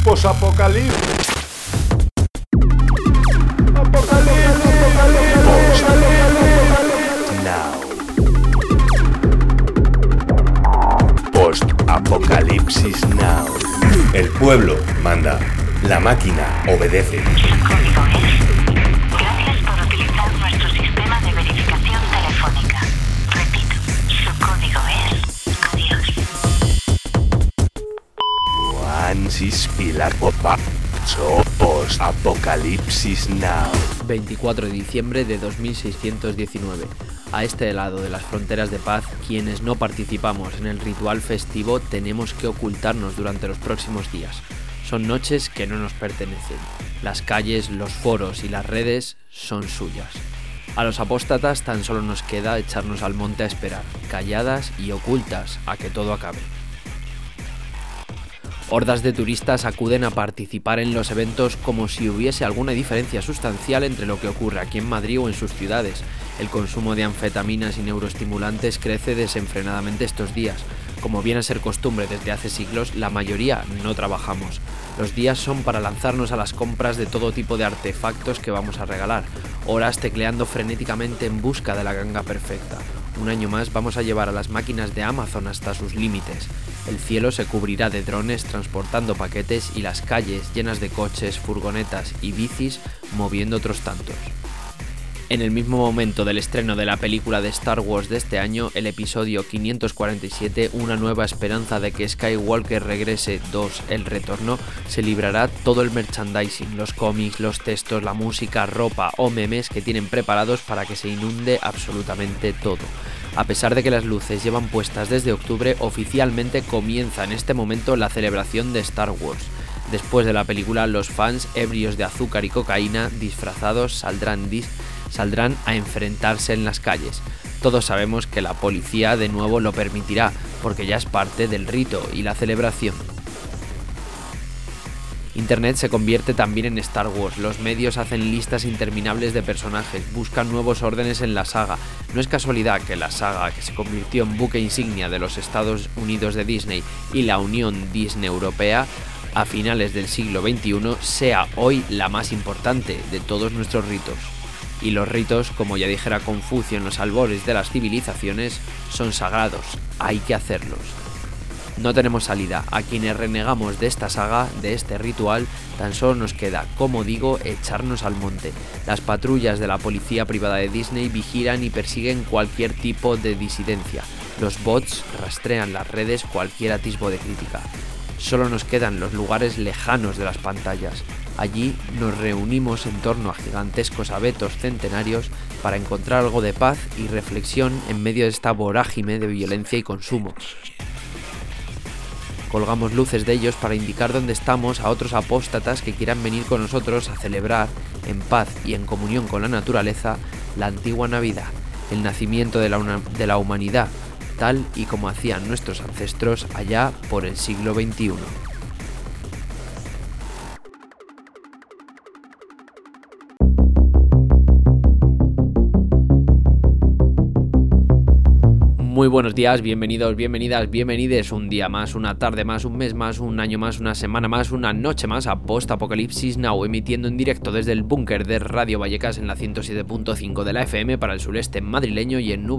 Posapocalipsis. Post-Apocalipsis Now. El pueblo manda, la máquina obedece. Su código es: gracias por utilizar nuestro sistema de verificación telefónica. Repito, su código es: adiós. Juansis Pilar Popa. Post-Apocalipsis Now. 24 de diciembre de 2619. A este lado de las fronteras de paz, quienes no participamos en el ritual festivo tenemos que ocultarnos durante los próximos días. Son noches que no nos pertenecen. Las calles, los foros y las redes son suyas. A los apóstatas tan solo nos queda echarnos al monte a esperar, calladas y ocultas, a que todo acabe. Hordas de turistas acuden a participar en los eventos como si hubiese alguna diferencia sustancial entre lo que ocurre aquí en Madrid o en sus ciudades. El consumo de anfetaminas y neuroestimulantes crece desenfrenadamente estos días. Como viene a ser costumbre desde hace siglos, la mayoría no trabajamos. Los días son para lanzarnos a las compras de todo tipo de artefactos que vamos a regalar. Horas tecleando frenéticamente en busca de la ganga perfecta. Un año más vamos a llevar a las máquinas de Amazon hasta sus límites. El cielo se cubrirá de drones transportando paquetes y las calles llenas de coches, furgonetas y bicis moviendo otros tantos. En el mismo momento del estreno de la película de Star Wars de este año, el episodio 547, Una nueva esperanza de que Skywalker regrese 2, El retorno, se librará todo el merchandising, los cómics, los textos, la música, ropa o memes que tienen preparados para que se inunde absolutamente todo. A pesar de que las luces llevan puestas desde octubre, oficialmente comienza en este momento la celebración de Star Wars. Después de la película, los fans, ebrios de azúcar y cocaína, disfrazados, saldrán a enfrentarse en las calles. Todos sabemos que la policía de nuevo lo permitirá, porque ya es parte del rito y la celebración. Internet se convierte también en Star Wars, los medios hacen listas interminables de personajes, buscan nuevos órdenes en la saga. No es casualidad que la saga, que se convirtió en buque insignia de los Estados Unidos de Disney y la Unión Disney Europea a finales del siglo XXI, sea hoy la más importante de todos nuestros ritos. Y los ritos, como ya dijera Confucio en los albores de las civilizaciones, son sagrados, hay que hacerlos. No tenemos salida. A quienes renegamos de esta saga, de este ritual, tan solo nos queda, como digo, echarnos al monte. Las patrullas de la policía privada de Disney vigilan y persiguen cualquier tipo de disidencia. Los bots rastrean las redes cualquier atisbo de crítica. Solo nos quedan los lugares lejanos de las pantallas. Allí nos reunimos en torno a gigantescos abetos centenarios para encontrar algo de paz y reflexión en medio de esta vorágine de violencia y consumo. Colgamos luces de ellos para indicar dónde estamos a otros apóstatas que quieran venir con nosotros a celebrar, en paz y en comunión con la naturaleza, la antigua Navidad, el nacimiento de la humanidad, tal y como hacían nuestros ancestros allá por el siglo XXI. Muy buenos días, bienvenidos, bienvenidas, bienvenides un día más, una tarde más, un mes más, un año más, una semana más, una noche más a Post-Apocalipsis Now, emitiendo en directo desde el búnker de Radio Vallecas en la 107.5 de la FM para el sureste madrileño y en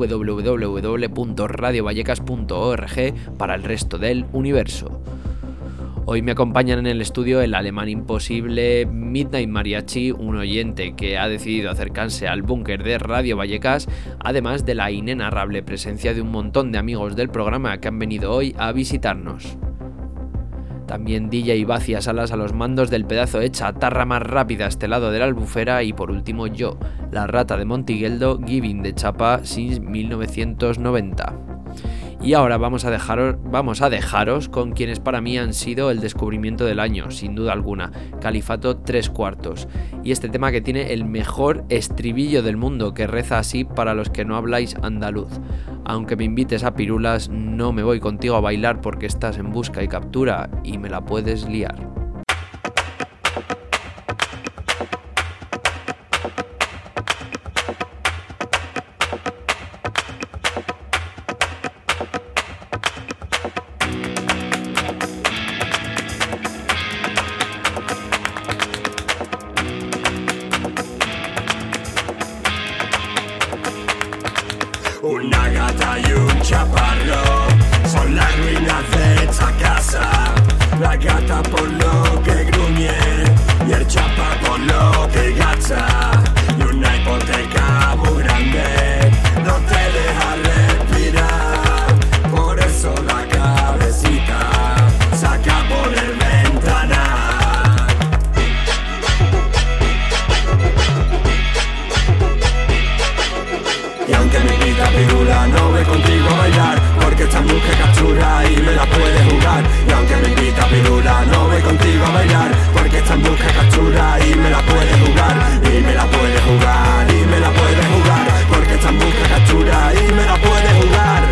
www.radiovallecas.org para el resto del universo. Hoy me acompañan en el estudio el alemán imposible Midnight Mariachi, un oyente que ha decidido acercarse al búnker de Radio Vallecas, además de la inenarrable presencia de un montón de amigos del programa que han venido hoy a visitarnos. También DJ Bacia Salas a los mandos del pedazo de chatarra más rápida a este lado de la albufera y por último yo, la rata de Montigueldo, giving de chapa since 1990. Y ahora vamos a dejaros con quienes para mí han sido el descubrimiento del año, sin duda alguna, Califato 3/4. Y este tema que tiene el mejor estribillo del mundo, que reza así para los que no habláis andaluz. Aunque me invites a pirulas, no me voy contigo a bailar porque estás en busca y captura y me la puedes liar. gata por lo que gruñe y el chapa por lo que gacha. Y una hipoteca muy grande no te deja respirar. Por eso la cabecita saca por el ventanal. Y aunque me invita pirula, no voy contigo a bailar, porque esta mujer captura y me la puede jugar. Y aunque me invita pirula, no voy contigo a bailar, porque esta mujer captura y me la puede jugar. Y me la puede jugar, y me la puede jugar, porque esta mujer captura y me la puede jugar.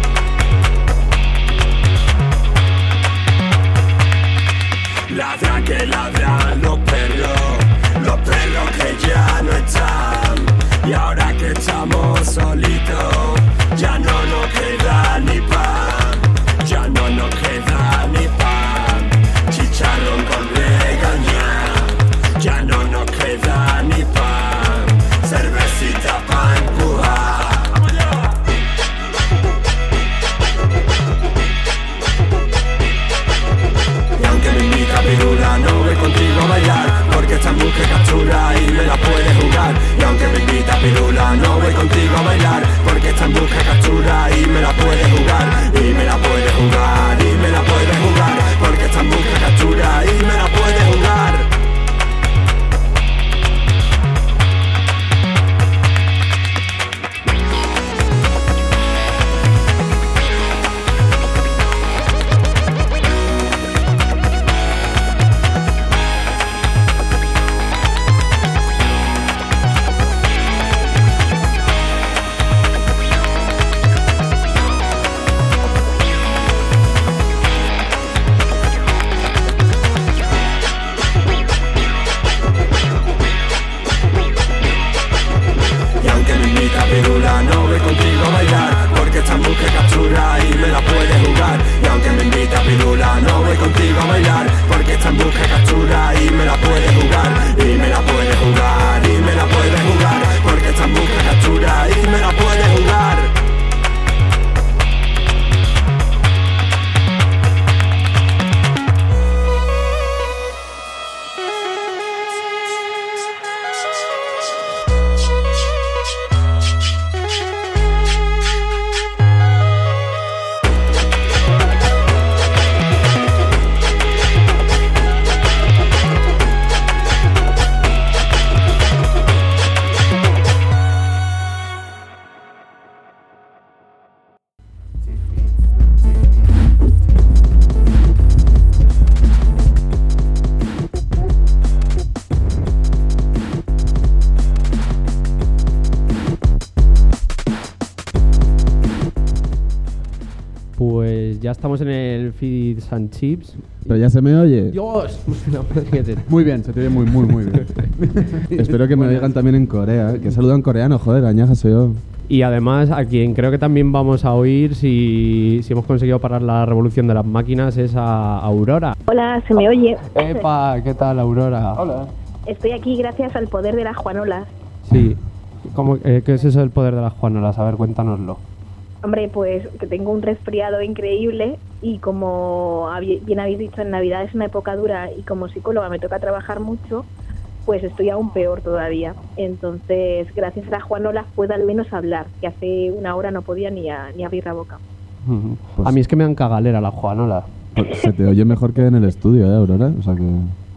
Ladran que ladran los perros que ya no están. Y ahora que estamos solitos, ya no nos queda ni pan. Ya no nos queda ni pan. Chicharrón con regaña. Ya no nos queda ni pan. Cervecita pa' empujar. Y aunque me invita pirula, no voy contigo a bailar, porque esta mujer captura y me la puede jugar. Y aunque me invita pirula, no voy contigo a bailar, porque esta mujer captura y me la puede jugar. Y me la puede jugar, y me la puede jugar, porque esta mujer captura y me la puede jugar. Pirula, no voy contigo a bailar, porque esta mujer captura y me la puede jugar. Y aunque me invita pirula, no voy contigo a bailar, porque esta mujer captura y me la puede jugar. Y me la puede jugar, y me la puede jugar, porque esta mujer captura y me la puede jugar. Pues ya estamos en el Fish and Chips. Pero ya se me oye. ¡Dios! No, que te... Muy bien, se te oye muy bien. Espero que me oigan también en Corea. Que saludo en coreano, joder, añaja soy yo. Y además, a quien creo que también vamos a oír si hemos conseguido parar la revolución de las máquinas es a Aurora. Hola, ¿se me oye? ¡Epa! ¿Qué tal, Aurora? Hola. Estoy aquí gracias al poder de las Juanolas. Sí. ¿Qué es eso del poder de las Juanolas? A ver, cuéntanoslo. Hombre, pues que tengo un resfriado increíble y como bien habéis dicho, en Navidad es una época dura y como psicóloga me toca trabajar mucho, pues estoy aún peor todavía. Entonces, gracias a las Juanolas puedo al menos hablar, que hace una hora no podía ni abrir la boca. Pues a mí es que me dan cagalera las Juanolas. Pues se te oye mejor que en el estudio, Aurora? O sea que...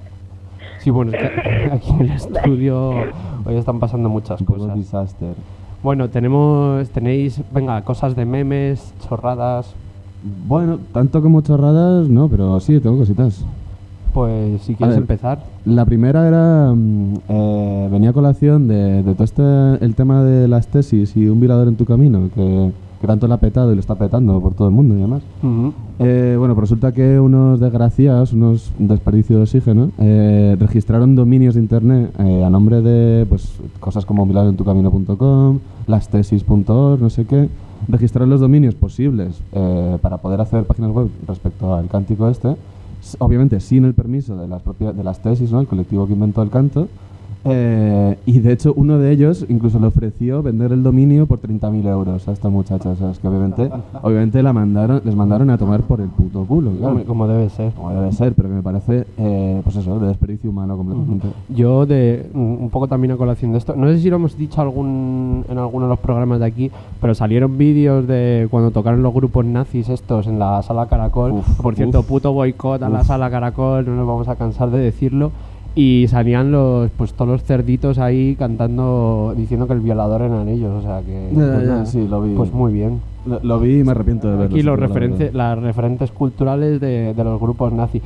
Sí, bueno, es que aquí en el estudio hoy están pasando muchas cosas. Disaster. Bueno, tenéis, venga, cosas de memes, chorradas. Bueno, tanto como chorradas, no, pero sí, tengo cositas. Pues si quieres empezar. La primera era, venía a colación de todo el tema de las tesis y un violador en tu camino, que tanto lo ha petado y lo está petando por todo el mundo y demás. Uh-huh. Bueno, pues resulta que unos desgraciados, unos desperdicios de oxígeno, registraron dominios de internet a nombre de pues cosas como violadorentocamino.com, lastesis.org, no sé qué. Registraron los dominios posibles para poder hacer páginas web respecto al cántico este, obviamente sin el permiso de las tesis, ¿no? El colectivo que inventó el canto. Y de hecho uno de ellos incluso le ofreció vender el dominio por 30.000 euros a esta muchacha. O sea, es que obviamente les mandaron a tomar por el puto culo, claro. Como debe ser. Como debe ser, pero que me parece, pues eso, de desperdicio humano completamente. Yo, un poco también a colación de esto, no sé si lo hemos dicho en alguno de los programas de aquí, pero salieron vídeos de cuando tocaron los grupos nazis estos en la Sala Caracol. Por cierto, puto boicot a la Sala Caracol, no nos vamos a cansar de decirlo. Y salían todos los cerditos ahí cantando, diciendo que el violador eran ellos, o sea que... Ya, sí, lo vi. Pues muy bien. Lo vi y me arrepiento de verlo. Aquí las referentes culturales de los grupos nazis.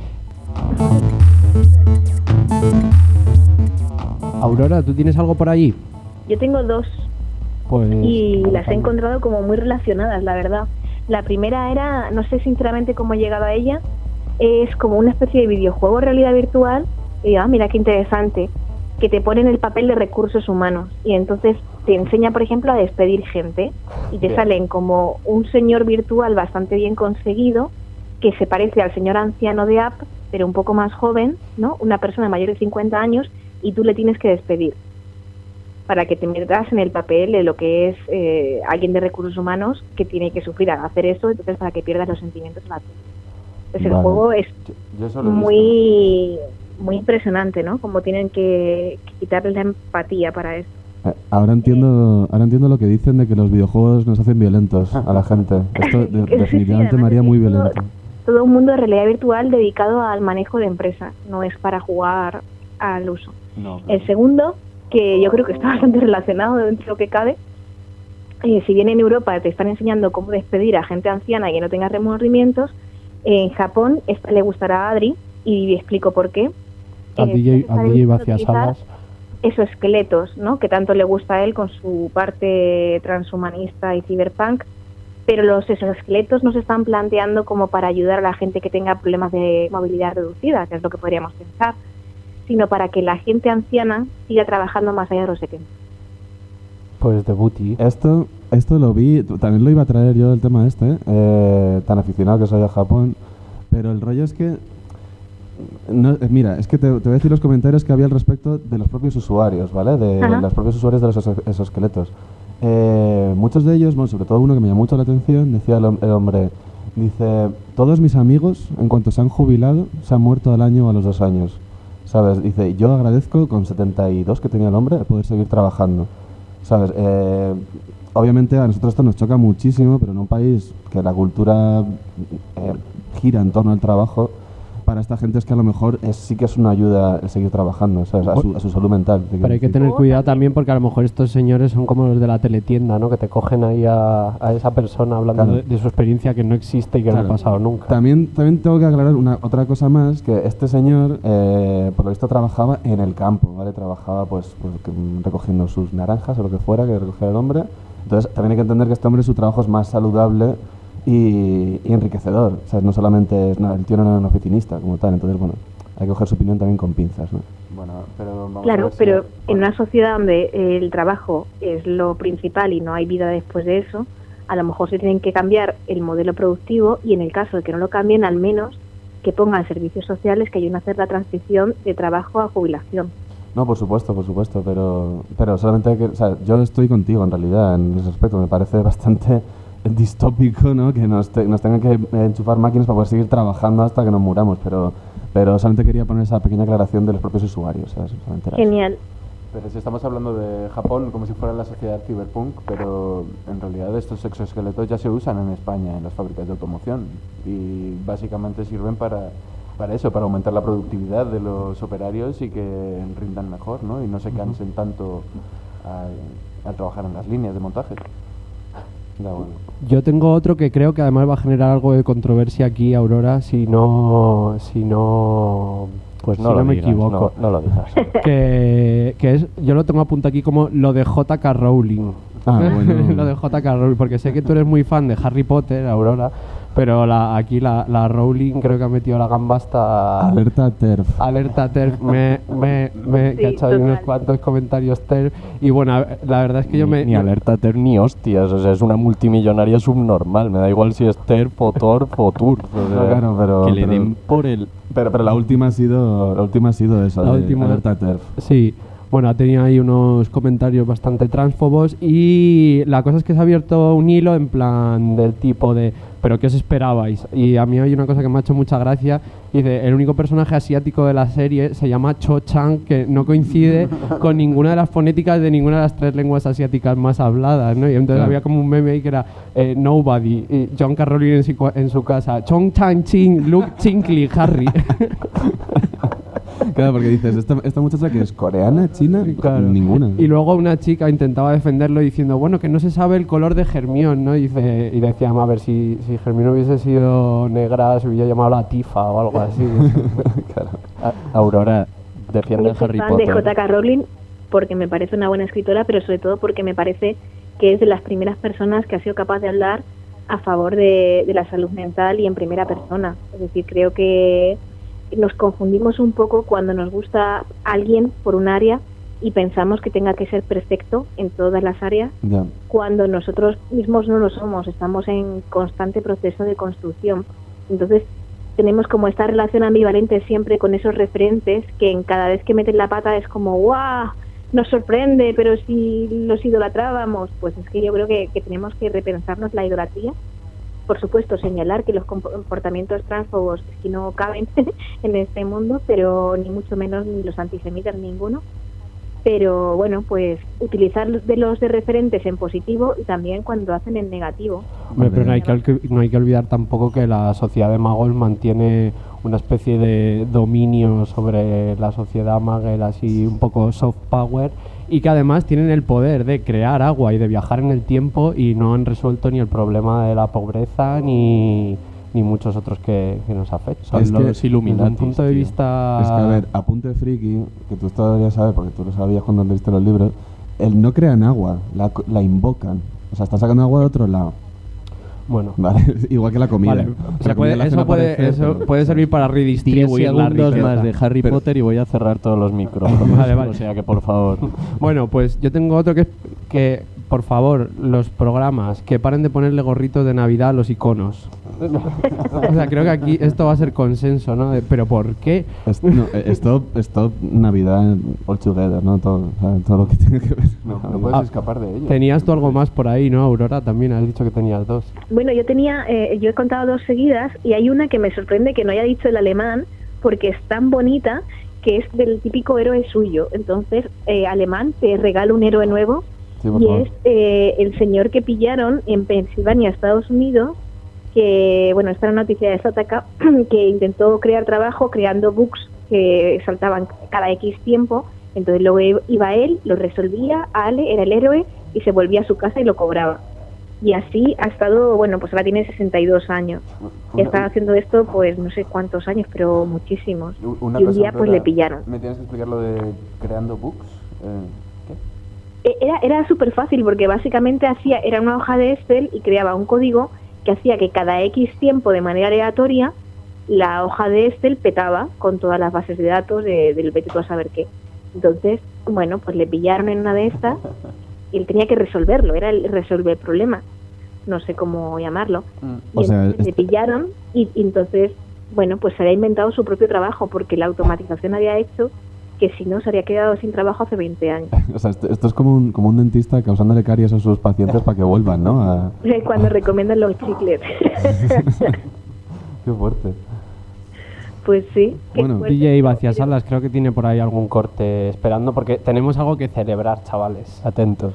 Aurora, ¿tú tienes algo por allí? Yo tengo dos. Pues, y las he encontrado como muy relacionadas, la verdad. La primera era, no sé sinceramente cómo he llegado a ella, es como una especie de videojuego realidad virtual. Y mira qué interesante, que te pone en el papel de recursos humanos y entonces te enseña, por ejemplo, a despedir gente y te salen como un señor virtual bastante bien conseguido que se parece al señor anciano de App, pero un poco más joven, ¿no? Una persona mayor de 50 años y tú le tienes que despedir para que te metas en el papel de lo que es alguien de recursos humanos que tiene que sufrir al hacer eso, entonces para que pierdas los sentimientos a la vez. Entonces el juego es muy impresionante, ¿no? Como tienen que quitarle la empatía para eso. Ahora entiendo lo que dicen de que los videojuegos nos hacen violentos a la gente. Esto definitivamente me haría muy violento. Todo un mundo de realidad virtual dedicado al manejo de empresas, no es para jugar al uso. No. El segundo, que yo creo que está bastante relacionado dentro de lo que cabe, si bien en Europa te están enseñando cómo despedir a gente anciana y que no tenga remordimientos, en Japón le gustará a Adri y explico por qué. A DJ Vacías Salas. Esos esqueletos, ¿no? Que tanto le gusta a él con su parte transhumanista y cyberpunk, pero los exoesqueletos no se están planteando como para ayudar a la gente que tenga problemas de movilidad reducida, que es lo que podríamos pensar, sino para que la gente anciana siga trabajando más allá de los 70. Pues de booty. Esto lo vi, también lo iba a traer yo el tema tan aficionado que soy a Japón, pero el rollo es que mira, es que te voy a decir los comentarios que había al respecto de los propios usuarios, ¿vale? De los propios usuarios de los exoesqueletos. Muchos de ellos, bueno, sobre todo uno que me llamó mucho la atención, decía el hombre, dice, todos mis amigos, en cuanto se han jubilado, se han muerto al año o a los 2 años, ¿sabes? Dice, yo agradezco con 72 que tenía el hombre poder seguir trabajando, ¿sabes? Obviamente a nosotros esto nos choca muchísimo, pero en un país que la cultura gira en torno al trabajo, para esta gente es que a lo mejor sí que es una ayuda el seguir trabajando, ¿sabes? A su salud mental. Pero hay que tener cuidado también porque a lo mejor estos señores son como los de la teletienda, ¿no? Que te cogen ahí a esa persona hablando de su experiencia que no existe y que no ha pasado nunca. También tengo que aclarar otra cosa más, que este señor, por lo visto, trabajaba en el campo, ¿vale? Trabajaba pues recogiendo sus naranjas o lo que fuera que recogiera el hombre. Entonces también hay que entender que este hombre su trabajo es más saludable y enriquecedor, o sea, no solamente el tío no era un oficinista como tal, entonces bueno, hay que coger su opinión también con pinzas, ¿no? Bueno, claro, pero en una sociedad donde el trabajo es lo principal y no hay vida después de eso, a lo mejor se tienen que cambiar el modelo productivo y en el caso de que no lo cambien, al menos que pongan servicios sociales que ayuden a hacer la transición de trabajo a jubilación. No, por supuesto, pero solamente hay que, o sea, yo estoy contigo en realidad en ese aspecto, me parece bastante distópico, ¿no? Que nos tengan que enchufar máquinas para poder seguir trabajando hasta que nos muramos, pero solamente quería poner esa pequeña aclaración de los propios usuarios, ¿sabes? Genial. Pero si estamos hablando de Japón como si fuera la sociedad cyberpunk, pero en realidad estos exoesqueletos ya se usan en España en las fábricas de automoción y básicamente sirven para eso, para aumentar la productividad de los operarios y que rindan mejor, ¿no? Y no se cansen tanto al trabajar en las líneas de montaje. Bueno. Yo tengo otro que creo que además va a generar algo de controversia aquí, Aurora, si no pues no, si no me equivoco. No lo digas. que es, yo lo tengo apuntado aquí como lo de J.K. Rowling. Bueno. Lo de J.K. Rowling, porque sé que tú eres muy fan de Harry Potter, Aurora, pero aquí la Rowling creo que ha metido la gamba hasta... Alerta TERF. Alerta TERF, que ha echado unos cuantos comentarios TERF. Y bueno, la verdad es que Ni alerta TERF ni hostias, o sea, es una multimillonaria subnormal, me da igual si es TERF o TORF o TURF. O sea, claro, pero... Que le den por el... Pero la última ha sido esa, alerta TERF. Sí. Bueno, ha tenido ahí unos comentarios bastante transfobos y la cosa es que se ha abierto un hilo en plan del tipo de ¿pero qué os esperabais? Y a mí hay una cosa que me ha hecho mucha gracia. Dice, el único personaje asiático de la serie se llama Cho Chang, que no coincide con ninguna de las fonéticas de ninguna de las 3 lenguas asiáticas más habladas, ¿no? Y entonces había como un meme ahí que era Nobody, y John Carrollin en su casa, Chong Chang Ching, Luke Chinkly, Harry. Claro, porque dices, esta muchacha que es coreana, china, Claro. ninguna. Y luego una chica intentaba defenderlo diciendo, bueno, que no se sabe el color de Hermione, ¿no? Y decía, a ver, si Hermione hubiese sido negra, se hubiera llamado la Tifa o algo así. Claro. Aurora, defiende Yo soy Harry fan de Potter. J.K. Rowling porque me parece una buena escritora, pero sobre todo porque me parece que es de las primeras personas que ha sido capaz de hablar a favor de la salud mental y en primera persona. Es decir, creo que nos confundimos un poco cuando nos gusta alguien por un área y pensamos que tenga que ser perfecto en todas las áreas, Ya. cuando nosotros mismos no lo somos, estamos en constante proceso de construcción. Entonces tenemos como esta relación ambivalente siempre con esos referentes que en cada vez que meten la pata es como ¡guau! Nos sorprende, pero si los idolatrábamos, pues es que yo creo que tenemos que repensarnos la idolatría. Por supuesto, señalar que los comportamientos transfobos es que no caben en este mundo, pero ni mucho menos ni los antisemitas, ninguno. Pero bueno, pues utilizar de los de referentes en positivo y también cuando hacen en negativo. Hombre, pero no hay que olvidar tampoco que la sociedad de magos mantiene una especie de dominio sobre la sociedad magel, así un poco soft power, y que además tienen el poder de crear agua y de viajar en el tiempo y no han resuelto ni el problema de la pobreza ni muchos otros que nos afectan. Es Son que, los Illuminati. Desde un punto de vista... Es que, a ver, apunte friki, que tú esto ya sabes, porque tú lo sabías cuando leíste los libros, no crean agua, la invocan. O sea, están sacando agua de otro lado. Bueno, Vale, igual que la comida. vale. La comida la hacen aparecer, Eso pero- puede servir para 10 redistribuir la segundos riqueza. más de Harry Pero- Potter y voy a cerrar todos los micrófonos. Vale, vale. O sea que, por favor. Bueno, pues yo tengo otro que, por favor, los programas, que paren de ponerle gorritos de Navidad a los iconos. O sea, creo que aquí esto va a ser consenso, ¿no? Pero ¿por qué? Stop Navidad all together, ¿no? Todo, o sea, todo lo que tiene que ver. No Navidad. puedes escapar de ello. Tenías tú algo más por ahí, ¿no, Aurora? También has dicho que tenías 2. Bueno, yo he contado 2 seguidas y hay una que me sorprende que no haya dicho el alemán porque es tan bonita que es del típico héroe suyo. Entonces, alemán te regala un héroe nuevo Sí, por y favor. es el señor que pillaron en Pensilvania, Estados Unidos, que, bueno, esta era una noticia de Sataka, que intentó crear trabajo creando bugs que saltaban cada X tiempo. Entonces luego iba él, lo resolvía, Ale era el héroe y se volvía a su casa y lo cobraba. Y así ha estado, bueno, pues ahora tiene 62 años. Y está haciendo esto, pues no sé cuántos años, pero muchísimos. Una Y un cosa, día pues Aurora, le pillaron. ¿Me tienes que explicar lo de creando books? ¿Qué? Era súper fácil porque básicamente era una hoja de Excel y creaba un código que hacía que cada X tiempo de manera aleatoria la hoja de Excel petaba con todas las bases de datos del vete tú a saber qué. Entonces, bueno, pues le pillaron en una de estas y él tenía que resolverlo, era el resolver problemas, no sé cómo llamarlo. Y O sea, entonces le pillaron y entonces, bueno, pues se había inventado su propio trabajo porque la automatización había hecho que si no se habría quedado sin trabajo hace 20 años. O sea, esto es como un dentista causándole caries a sus pacientes para que vuelvan, ¿no? Cuando recomiendan los chicles. Qué fuerte. Pues sí. qué Bueno, fuerte. DJ Vaciasalas creo que tiene por ahí algún corte esperando porque tenemos algo que celebrar, chavales. Atentos.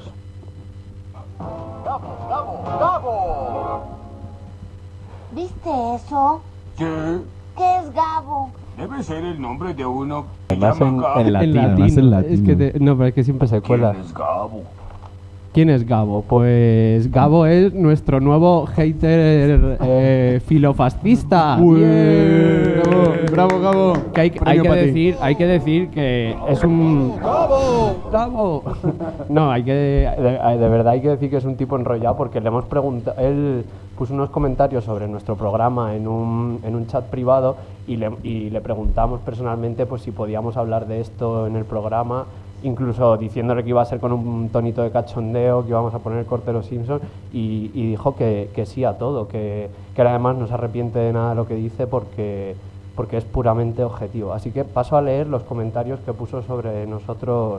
¿Viste eso? Sí, ¿Qué es Gabo? debe ser el nombre de uno que Además llama Gabo. en latín. Además en latino. Es que no, pero es que siempre se cuela. ¿Quién es Gabo? ¿Quién es Gabo? Pues Gabo es nuestro nuevo hater filofascista. ¡Ué! ¡Bravo, Gabo! Que hay Premio que pa' ti. decir que es un... ¡Gabo! No, de verdad hay que decir que es un tipo enrollado porque le hemos preguntado... Él puso unos comentarios sobre nuestro programa en un chat privado y le preguntamos personalmente pues si podíamos hablar de esto en el programa, incluso diciéndole que iba a ser con un tonito de cachondeo, que íbamos a poner el corte de los Simpsons, y dijo que sí a todo, que además no se arrepiente de nada de lo que dice porque es puramente objetivo. Así que paso a leer los comentarios que puso sobre nosotros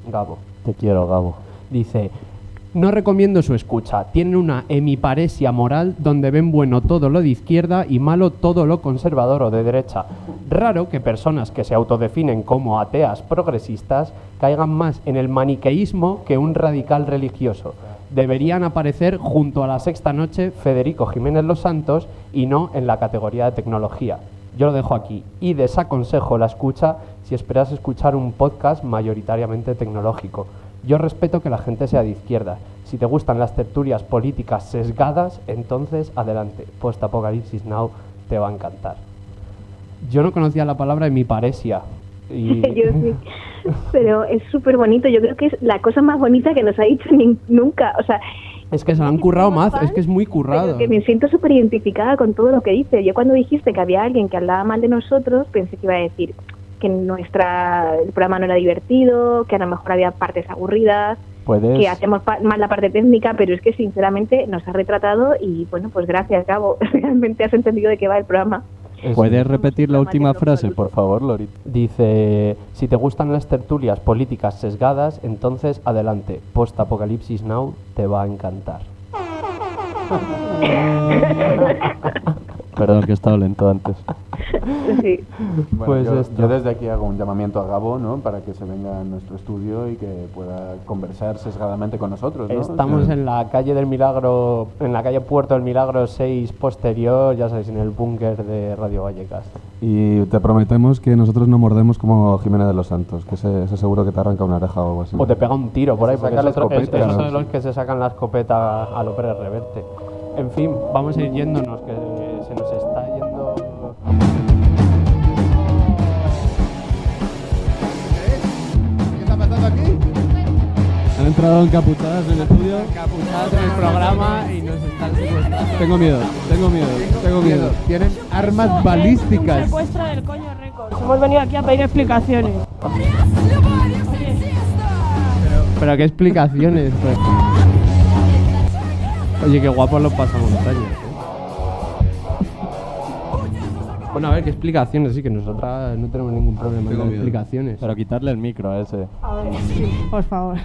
Gabo. Te quiero, Gabo. Dice: no recomiendo su escucha. Tienen una hemiparesia moral donde ven bueno todo lo de izquierda y malo todo lo conservador o de derecha. Raro que personas que se autodefinen como ateas progresistas caigan más en el maniqueísmo que un radical religioso. Deberían aparecer junto a La Sexta Noche Federico Jiménez Los Santos y no en la categoría de tecnología. Yo lo dejo aquí y desaconsejo la escucha si esperas escuchar un podcast mayoritariamente tecnológico. Yo respeto que la gente sea de izquierda. Si te gustan las tertulias políticas sesgadas, entonces adelante. Post Apocalipsis Now te va a encantar. Yo no conocía la palabra hemiparesia. Y... Yo sí, pero es súper bonito. Yo creo que es la cosa más bonita que nos ha dicho nunca. O sea, es que se lo han currado más, es que es muy currado. Que me siento súper identificada con todo lo que dice. Yo cuando dijiste que había alguien que hablaba mal de nosotros, pensé que iba a decir que el programa no era divertido, que a lo mejor había partes aburridas, que hacemos mal la parte técnica, pero es que sinceramente nos ha retratado y bueno, pues gracias, Gabo. Realmente has entendido de qué va el programa. ¿Puedes repetir la última frase, por favor, Lorita? Dice: si te gustan las tertulias políticas sesgadas, entonces adelante. Post Apocalipsis Now te va a encantar. Perdón, que he estado lento antes. Sí. Bueno, pues yo desde aquí hago un llamamiento a Gabo, ¿no? Para que se venga a nuestro estudio y que pueda conversar sesgadamente con nosotros, ¿no? Estamos en la calle del Milagro, en la calle Puerto del Milagro 6 posterior, ya sabéis, en el búnker de Radio Vallecas. Y te prometemos que nosotros no mordemos como Jiménez de los Santos, que ese seguro que te arranca una oreja o algo así. O te pega un tiro por ahí, porque esos son ¿no? los que se sacan la escopeta a lo Pérez Reverte. En fin, vamos a ir yéndonos, que se nos está yendo... ¿Qué está pasando aquí? Han entrado encapuchadas en el estudio. Encapuchadas en el programa y nos están secuestrando. Tengo miedo. Tienen armas balísticas. Secuestro del Coño Records. Hemos venido aquí a pedir explicaciones. Pero ¿qué explicaciones? Pues... Oye, qué guapos los pasamontañas, Bueno, a ver, ¿qué explicaciones? Sí, que nosotras no tenemos ningún problema con explicaciones. Pero quitarle el micro a ese. A ver, sí, por favor.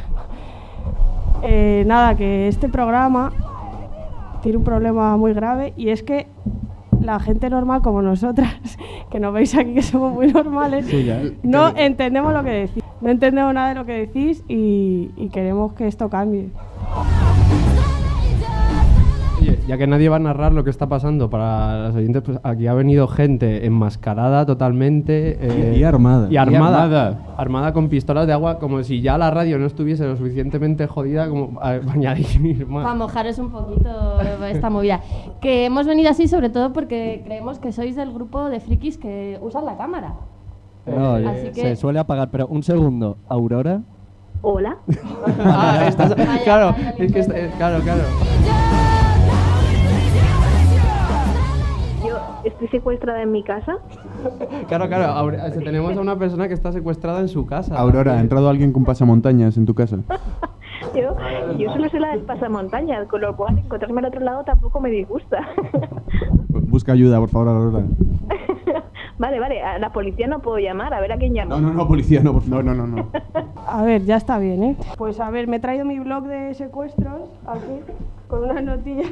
Nada, que este programa tiene un problema muy grave y es que la gente normal como nosotras, que nos veis aquí que somos muy normales, sí, no entendemos lo que decís. No entendemos nada de lo que decís y queremos que esto cambie. Oye, ya que nadie va a narrar lo que está pasando para los oyentes, pues aquí ha venido gente enmascarada totalmente. Y armada. Armada con pistolas de agua, como si ya la radio no estuviese lo suficientemente jodida como para añadir más. Para mojaros un poquito esta movida. Que hemos venido así sobre todo porque creemos que sois del grupo de frikis que usan la cámara. No, se suele apagar, pero un segundo. ¿Aurora? Hola. Claro, es que claro. Yo estoy secuestrada en mi casa. Claro, tenemos a una persona que está secuestrada en su casa. Aurora, ¿ha entrado alguien con pasamontañas en tu casa? Yo solo soy la del pasamontañas, con lo cual encontrarme al otro lado tampoco me disgusta. Busca ayuda, por favor, Aurora. Vale, a la policía no puedo llamar, a ver a quién llamo. No, policía, no, por favor. No. A ver, ya está bien, ¿eh? Pues a ver, me he traído mi blog de secuestros aquí, con unas notillas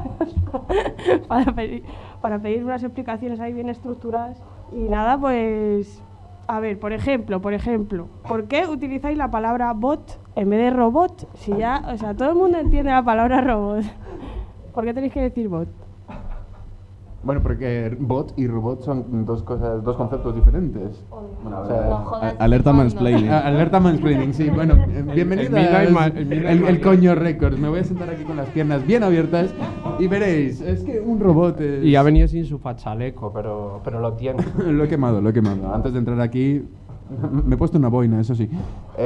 para pedir unas explicaciones ahí bien estructuradas. Y nada, pues... A ver, por ejemplo, ¿por qué utilizáis la palabra bot en vez de robot? Si ya, o sea, todo el mundo entiende la palabra robot. ¿Por qué tenéis que decir bot? Bueno, porque bot y robot son dos conceptos diferentes. Bueno, o sea, alerta mansplaining. Alerta mansplaining, sí. Bueno, bienvenido el Coño Records. Me voy a sentar aquí con las piernas bien abiertas y veréis, es que un robot es... Y ha venido sin su fachaleco, pero lo tiene. Lo he quemado. Antes de entrar aquí me he puesto una boina, eso sí.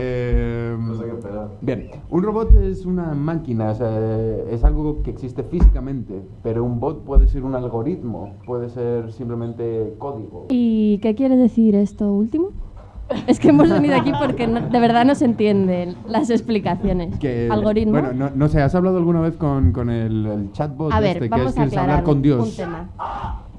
Bien, un robot es una máquina, o sea, es algo que existe físicamente, pero un bot puede ser un algoritmo, puede ser simplemente código. ¿Y qué quiere decir esto último? Es que hemos venido aquí porque de verdad no se entienden las explicaciones. ¿Algoritmo? Bueno, no sé, ¿has hablado alguna vez con el chatbot a ver, que vamos quieres hablar con Dios? Un tema.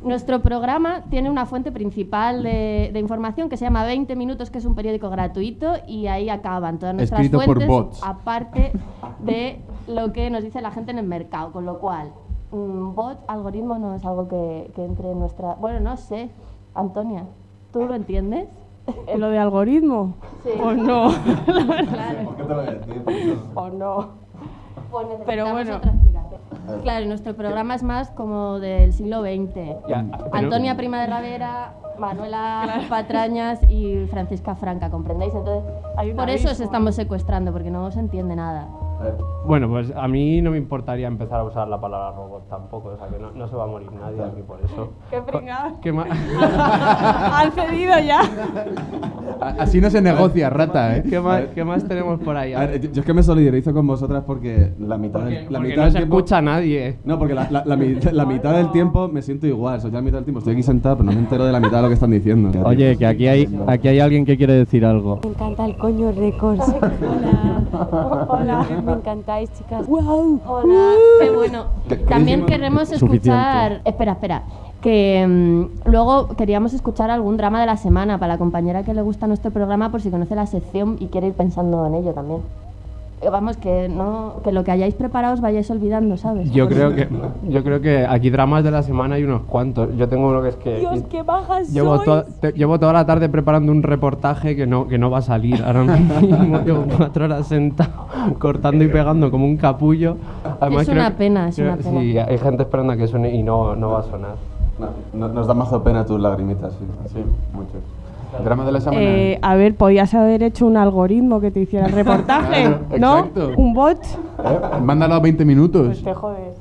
Nuestro programa tiene una fuente principal de información que se llama 20 Minutos, que es un periódico gratuito, y ahí acaban todas nuestras Escrito por fuentes, bots. aparte de lo que nos dice la gente en el mercado, con lo cual, bot, algoritmo no es algo que entre en nuestra... Bueno, no sé, Antonia, ¿tú lo entiendes? ¿Lo de algoritmo? Sí. ¿O no? Claro. ¿Por qué te lo voy a decir? ¿O no? Pues Pero bueno. otra explicación. Claro, y nuestro programa es más como del siglo XX. Ya, Antonia Prima de Ravera, Manuela Patrañas y Francisca Franca, ¿comprendéis? Entonces, por eso os estamos secuestrando, porque no se entiende nada. Bueno, pues a mí no me importaría empezar a usar la palabra robot tampoco, o sea que no se va a morir nadie aquí por eso. ¡Qué pringado! ¿Qué más? ¡Han cedido ya! Así no se negocia, rata, ¿eh? ¿Qué más tenemos por ahí? A ver, yo es que me solidarizo con vosotras porque la mitad Porque del no tiempo... se escucha a nadie. No, porque la mitad del tiempo me siento igual. O sea, ya la mitad del tiempo estoy aquí sentado, pero no me entero de la mitad de lo que están diciendo. Oye, que aquí hay alguien que quiere decir algo. Me encanta el Coño Records. Hola. Hola. Me encantáis, chicas. ¡Wow! Hola, qué bueno. También queremos escuchar... Espera. Que luego queríamos escuchar algún drama de la semana para la compañera que le gusta nuestro programa, por si conoce la sección y quiere ir pensando en ello también. Vamos, que lo que hayáis preparado os vayáis olvidando, ¿sabes? Yo creo que aquí dramas de la semana hay unos cuantos. Yo tengo uno que es que... Dios, qué bajas llevo toda la tarde preparando un reportaje que no va a salir. Ahora mismo llevo 4 horas sentado cortando y pegando como un capullo. Además, es una pena. Sí, hay gente esperando a que suene y no va a sonar. Nos da mazo pena tus lagrimitas, sí, mucho. Drama de la semana. A ver, podías haber hecho un algoritmo que te hiciera el reportaje, ¿no? Exacto. Un bot. Mándalo a 20 minutos. Pues te jodes.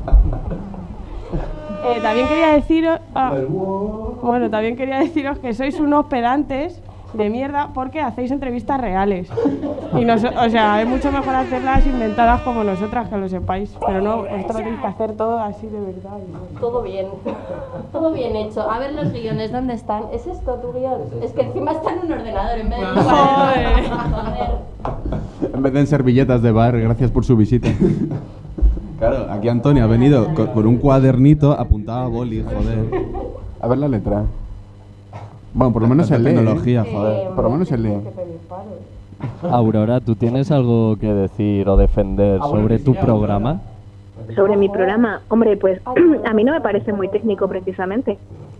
También quería deciros... también quería deciros que sois unos pedantes de mierda porque hacéis entrevistas reales. Y o sea, es mucho mejor hacerlas inventadas como nosotras, que lo sepáis. Pero no, esto lo tenéis que hacer todo así de verdad. Todo bien hecho. A ver los guiones, ¿dónde están? ¿Es esto tu guión? Es que encima está en un ordenador en vez de en un Joder. En vez de en servilletas de bar, gracias por su visita. Claro, aquí Antonio ha venido con un cuadernito apuntado a boli, joder. A ver la letra. Bueno, por lo menos se lee. Tecnología, joder. Por lo menos se lee. Aurora, ¿tú tienes algo que decir o defender sobre tu programa? Sobre mi programa, hombre, pues a mí no me parece muy técnico precisamente.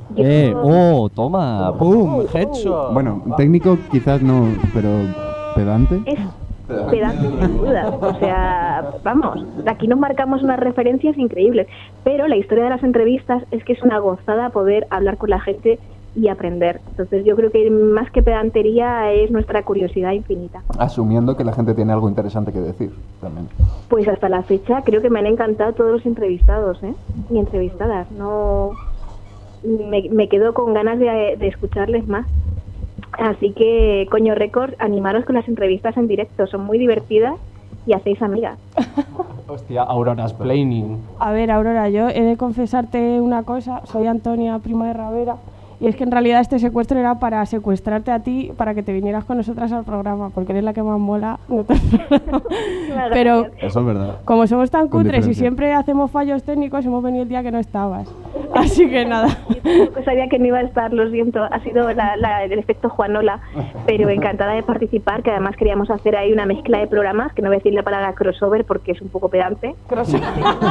Toma, pum, headshot. Bueno, técnico quizás no, pero pedante. Es pedante sin duda, o sea, vamos, aquí nos marcamos unas referencias increíbles, pero la historia de las entrevistas es que es una gozada poder hablar con la gente y aprender. Entonces yo creo que más que pedantería es nuestra curiosidad infinita. Asumiendo que la gente tiene algo interesante que decir también. Pues hasta la fecha creo que me han encantado todos los entrevistados, y entrevistadas. No, me quedo con ganas de escucharles más. Así que, Coño Records, animaros con las entrevistas en directo, son muy divertidas y hacéis amigas. Hostia, Aurora's Planning. A ver, Aurora, yo he de confesarte una cosa. Soy Antonia Prima de Ravera. Y es que en realidad este secuestro era para secuestrarte a ti, para que te vinieras con nosotras al programa, porque eres la que más mola. Claro, pero eso es verdad. Como somos tan cutres y siempre hacemos fallos técnicos, hemos venido el día que no estabas. Así que nada. Yo tampoco sabía que no iba a estar, lo siento. Ha sido el efecto Juanola, pero encantada de participar, que además queríamos hacer ahí una mezcla de programas, que no voy a decir la palabra crossover porque es un poco pedante. Crossover.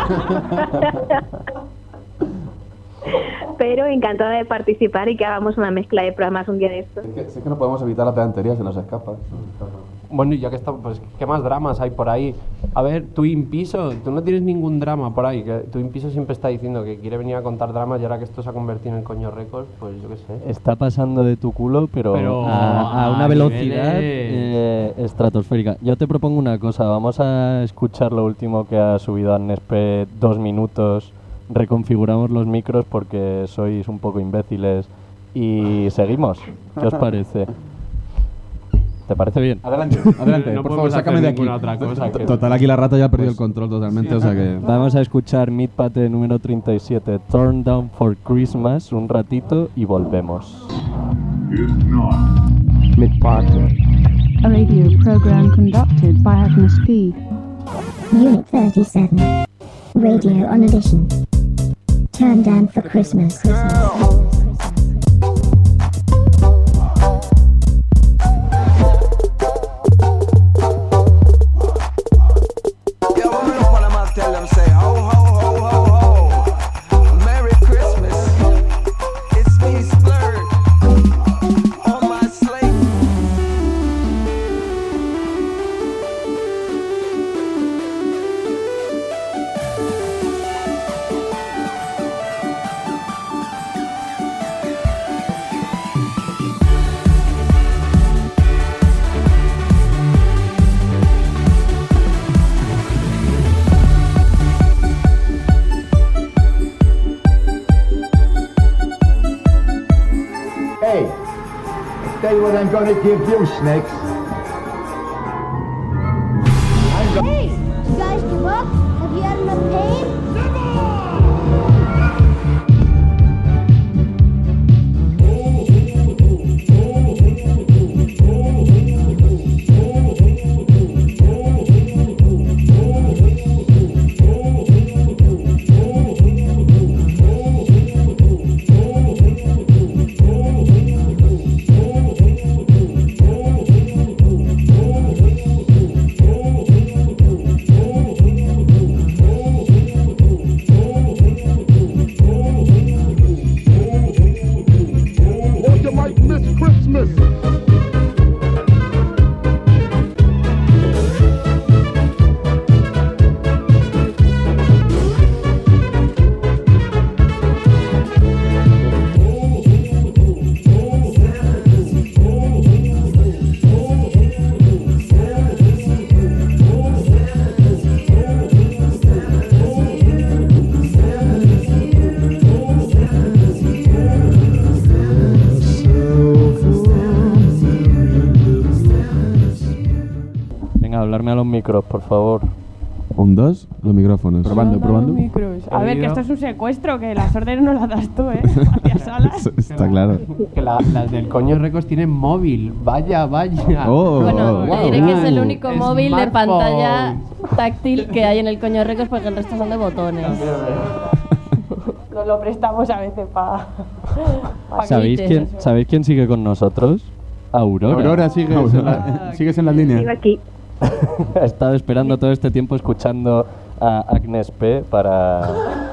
Pero encantada de participar y que hagamos una mezcla de programas un día de estos. Sé que no podemos evitar la pedantería, se nos escapa. Bueno, y ya que estamos, pues, ¿qué más dramas hay por ahí? A ver, Twin Piso, tú no tienes ningún drama por ahí, que Twin Piso siempre está diciendo que quiere venir a contar dramas y ahora que esto se ha convertido en Coño Records, pues yo qué sé. Está pasando de tu culo, pero a una velocidad estratosférica. Yo te propongo una cosa, vamos a escuchar lo último que ha subido Annespe, 2 minutos, reconfiguramos los micros porque sois un poco imbéciles y seguimos. ¿Qué os parece? ¿Te parece bien? Adelante, No por favor, sácame de aquí. Otra cosa que... Total, aquí la rata ya ha perdido el control totalmente, o sea que... Vamos a escuchar Meatpate número 37, Turn Down for Christmas, un ratito y volvemos. Meatpate. A radio program conducted by Agnes P. Unit 37. Radio on Audition. Turn down for Christmas. Tell them say ho ho ho ho ho, Merry Christmas. It's me Splurge on my slate. Hey, tell you what I'm gonna give you, snakes. Hey, you guys give up? Have you had enough pain? Hablarme a los micros, por favor. 1, 2, los micrófonos. Probando. Micros. A ver, que esto es un secuestro, que las órdenes no las das tú, Hacia salas. Está claro. Que las del Coño Records tienen móvil. Vaya. Bueno, te diré que es el único móvil de pantalla táctil que hay en el Coño Records porque el resto son de botones. Nos lo prestamos a veces para... ¿Sabéis quién sigue con nosotros? Aurora. Aurora, sigues en la línea. Sigo aquí. He estado esperando todo este tiempo escuchando a Agnes P para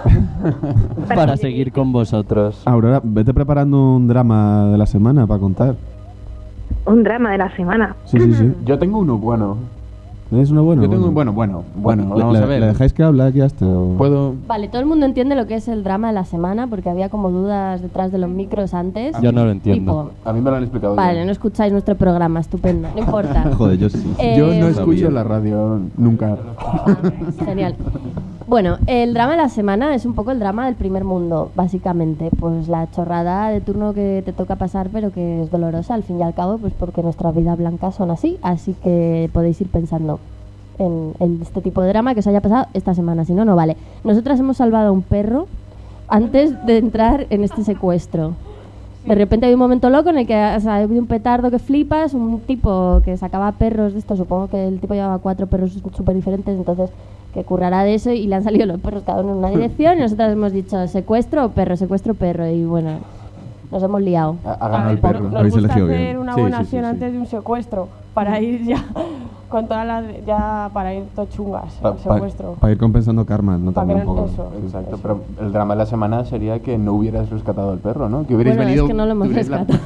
seguir con vosotros. Aurora, vete preparando un drama de la semana para contar. Un drama de la semana. Sí. Yo tengo uno bueno. ¿Tienes uno bueno? Yo tengo un bueno. Vamos a ver. ¿Le dejáis que hable aquí a este? ¿Puedo? Vale, todo el mundo entiende lo que es el drama de la semana porque había como dudas detrás de los micros antes. Yo no lo entiendo. A mí me lo han explicado. Vale, no escucháis nuestro programa, estupendo, no importa. Joder, yo sí. Yo no escucho la radio nunca. Genial. Bueno, el drama de la semana es un poco el drama del primer mundo, básicamente. Pues la chorrada de turno que te toca pasar, pero que es dolorosa al fin y al cabo, pues porque nuestras vidas blancas son así. Así que podéis ir pensando en este tipo de drama que os haya pasado esta semana. Si no, no vale. Nosotras hemos salvado a un perro antes de entrar en este secuestro. De repente hay un momento loco en el que ha habido un petardo que flipas, un tipo que sacaba perros de esto, supongo que el tipo llevaba 4 perros súper diferentes, entonces que currará de eso y le han salido los perros cada uno en una dirección y nosotros hemos dicho secuestro perro y bueno, nos hemos liado. Ha ganado el perro. Nos gusta hacer una buena acción antes de un secuestro para ir ya con todas las para ir tochungas al secuestro. Para ir compensando karma, no también un poco. Exacto, eso. Pero el drama de la semana sería que no hubieras rescatado al perro, ¿no? Que hubierais bueno, venido. Es que no lo hemos rescatado.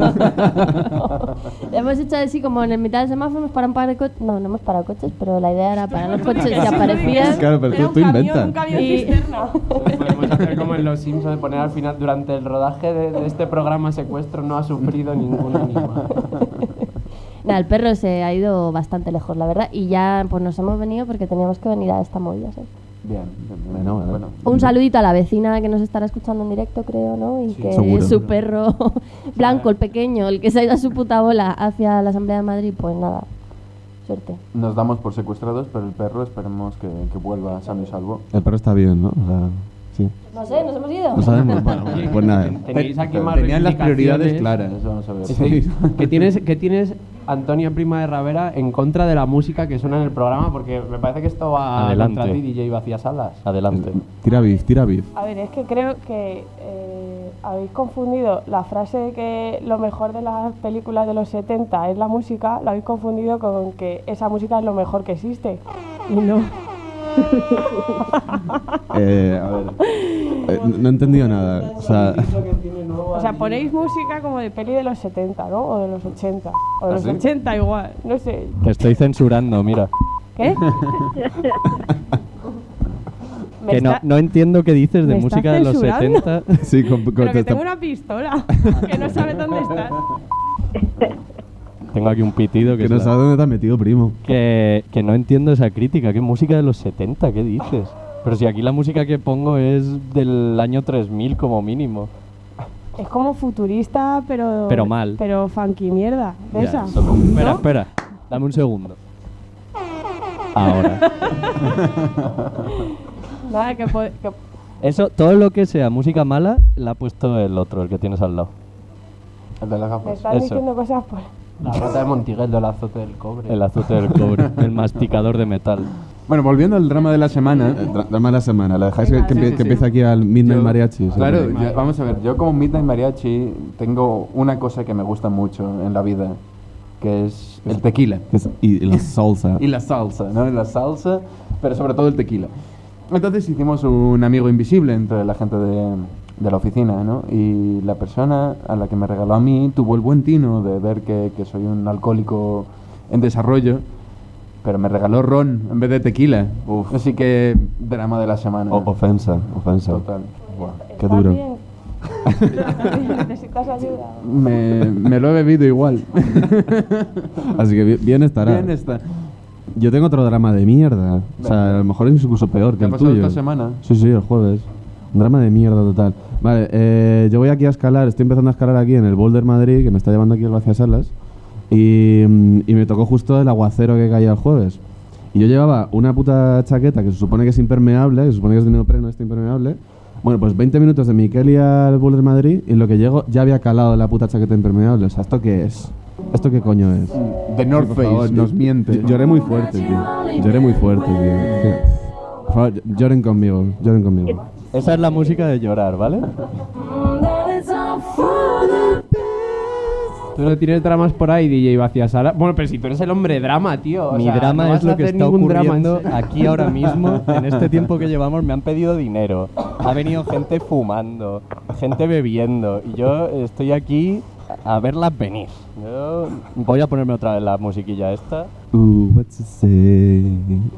Hemos hecho así como en el mitad del semáforo hemos parado coches. No hemos parado coches, pero la idea era parar los coches y aparecían. Claro, pero tú inventas. Un camión cisterna. Podemos hacer como en Los Simpsons, de poner al final durante el rodaje de este programa secuestro no ha sufrido ningún animal. Nada, el perro se ha ido bastante lejos, la verdad, y ya pues nos hemos venido porque teníamos que venir a esta movida, ¿sabes? Bien. Bueno. Un saludito a la vecina que nos estará escuchando en directo, creo, ¿no? Y sí, que seguro. su perro blanco, el pequeño, el que se ha ido a su puta bola hacia la Asamblea de Madrid, pues nada, suerte. Nos damos por secuestrados, pero el perro esperemos que vuelva sano y salvo. El perro está bien, ¿no? O sea, sí. No sé, ¿nos hemos ido? No sabemos. Bueno, pues nada. Tenéis aquí más Tenían las prioridades reivindicaciones. claras, vamos a ver. Sí. que tienes Antonia Prima de Ravera en contra de la música que suena en el programa, porque me parece que esto va Adelante. contra ti, DJ Vacías Salas. Adelante. Tira beef. A ver, es que creo que habéis confundido la frase de que lo mejor de las películas de los 70 es la música, lo habéis confundido con que esa música es lo mejor que existe. Y no. A ver. No he entendido nada. O sea, ponéis música como de peli de los 70, ¿no? O de los 80. O de los 80 igual, no sé. Te estoy censurando, mira. ¿Qué? Que no entiendo qué dices de música de los 70. Sí, pero que tengo una pistola, que no sabes dónde está. Tengo aquí un pitido que no sabes dónde te has metido, primo. Que no entiendo esa crítica. ¿Qué música de los 70? ¿Qué dices? Pero si aquí la música que pongo es del año 3000 como mínimo. Es como futurista, pero mal. Pero funky mierda, de esa. Espera, dame un segundo. Ahora. Nada, que Eso, todo lo que sea música mala, la ha puesto el otro, el que tienes al lado. El de las gafas. me están diciendo cosas por... La rota de Montiguel, el azote del cobre. El azote del cobre, el masticador de metal. Bueno, volviendo al drama de la semana. Drama de la semana, ¿la dejáis que empiece aquí al Midnight Mariachi? Claro, vamos a ver, yo como Midnight Mariachi tengo una cosa que me gusta mucho en la vida, que es el tequila. Y la salsa. Y la salsa, ¿no? La salsa, pero sobre todo el tequila. Entonces hicimos un amigo invisible entre la gente de la oficina, ¿no? Y la persona a la que me regaló a mí tuvo el buen tino de ver que soy un alcohólico en desarrollo, pero me regaló ron en vez de tequila. Uf. Así que drama de la semana. Ofensa. Total. Wow. Qué duro. ¿Necesitas ayuda? Me lo he bebido igual. Así que bien estará. Bien está. Yo tengo otro drama de mierda. O sea, a lo mejor es incluso peor que el tuyo. esta semana? Sí, el jueves. Un drama de mierda total. Vale, yo voy aquí a escalar, estoy empezando a escalar aquí en el Boulder Madrid, que me está llevando aquí el Vacías Salas, y me tocó justo el aguacero que caía el jueves. Y yo llevaba una puta chaqueta que se supone que es impermeable, que se supone que es de neopreno, está impermeable. Bueno, pues 20 minutos de Miquel al Boulder Madrid, y en lo que llego ya había calado la puta chaqueta impermeable. O sea, ¿esto qué es? ¿Esto qué coño es? The North Face nos miente. Lloré muy fuerte, tío. Por favor, lloren conmigo. Esa es la música de llorar, ¿vale? Tú no tienes dramas por ahí, DJ Vacías Salas. Bueno, pero si tú eres el hombre drama, tío. Mi drama es lo que está ocurriendo aquí ahora mismo. En este tiempo que llevamos me han pedido dinero. Ha venido gente fumando, gente bebiendo. Y yo estoy aquí a verlas venir. Yo voy a ponerme otra vez la musiquilla esta. What's it say?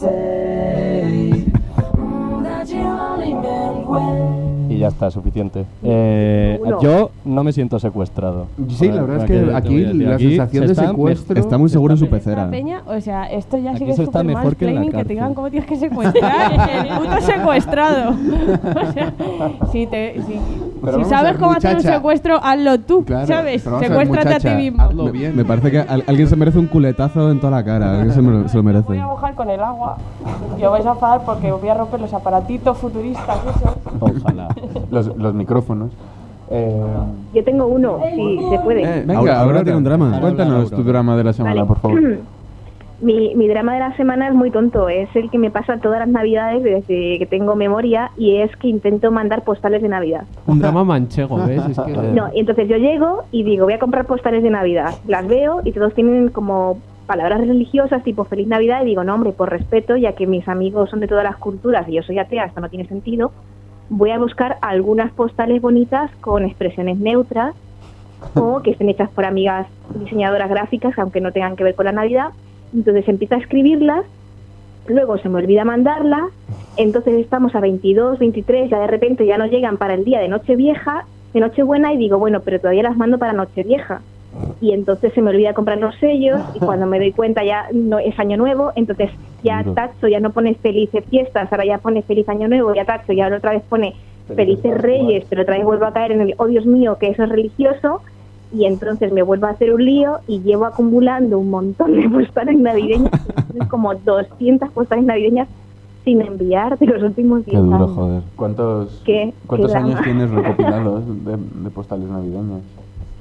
Y ya está, suficiente. Yo no me siento secuestrado. Sí, la verdad es que aquí la sensación de secuestro... Está muy seguro en su pecera. Peña, o sea, esto ya Aquí sí que es se está súper mejor que en la mansplaining, que cárcel. te digan cómo tienes que secuestrar. El puto secuestrado. O sea, si vamos a sabes ver, cómo hacer un muchacha. secuestro, hazlo tú, Claro, ¿sabes? pero vamos a ver, Secuéstrate a ti muchacha, mismo. hazlo bien. Me parece que alguien se merece un culetazo en toda la cara. Alguien se lo merece. Voy a mojar con el agua y os vais a enfadar porque voy a romper los aparatitos futuristas esos. Ojalá. Los micrófonos. Yo tengo uno, si se puede. Venga, ahora tiene un drama. Cuéntanos tu drama de la semana, Vale. por favor. Mi drama de la semana es muy tonto, es el que me pasa todas las navidades desde que tengo memoria, y es que intento mandar postales de Navidad. Un drama manchego, ¿ves? Es que... No, y entonces yo llego y digo, voy a comprar postales de Navidad. Las veo y todos tienen como palabras religiosas tipo Feliz Navidad, y digo, no hombre, por respeto, ya que mis amigos son de todas las culturas y yo soy atea, esto no tiene sentido, voy a buscar algunas postales bonitas con expresiones neutras o que estén hechas por amigas diseñadoras gráficas, aunque no tengan que ver con la Navidad. Entonces empiezo a escribirlas, luego se me olvida mandarlas, entonces estamos a 22, 23, ya de repente ya no llegan para el día de Nochevieja, de Nochebuena, y digo, bueno, pero todavía las mando para Nochevieja. Y entonces se me olvida comprar los sellos, y cuando me doy cuenta ya no es Año Nuevo, entonces ya tacho, ya no pone Felices Fiestas, ahora ya pone Feliz Año Nuevo, ya tacho, ya otra vez pone Felices Reyes, pero otra vez vuelvo a caer en el, oh Dios mío, que eso es religioso, y entonces me vuelvo a hacer un lío y llevo acumulando un montón de postales navideñas, como 200 postales navideñas sin enviar de los últimos 10 Qué duro, años. joder. ¿Cuántos ¿Qué años drama? tienes recopilados de postales navideñas?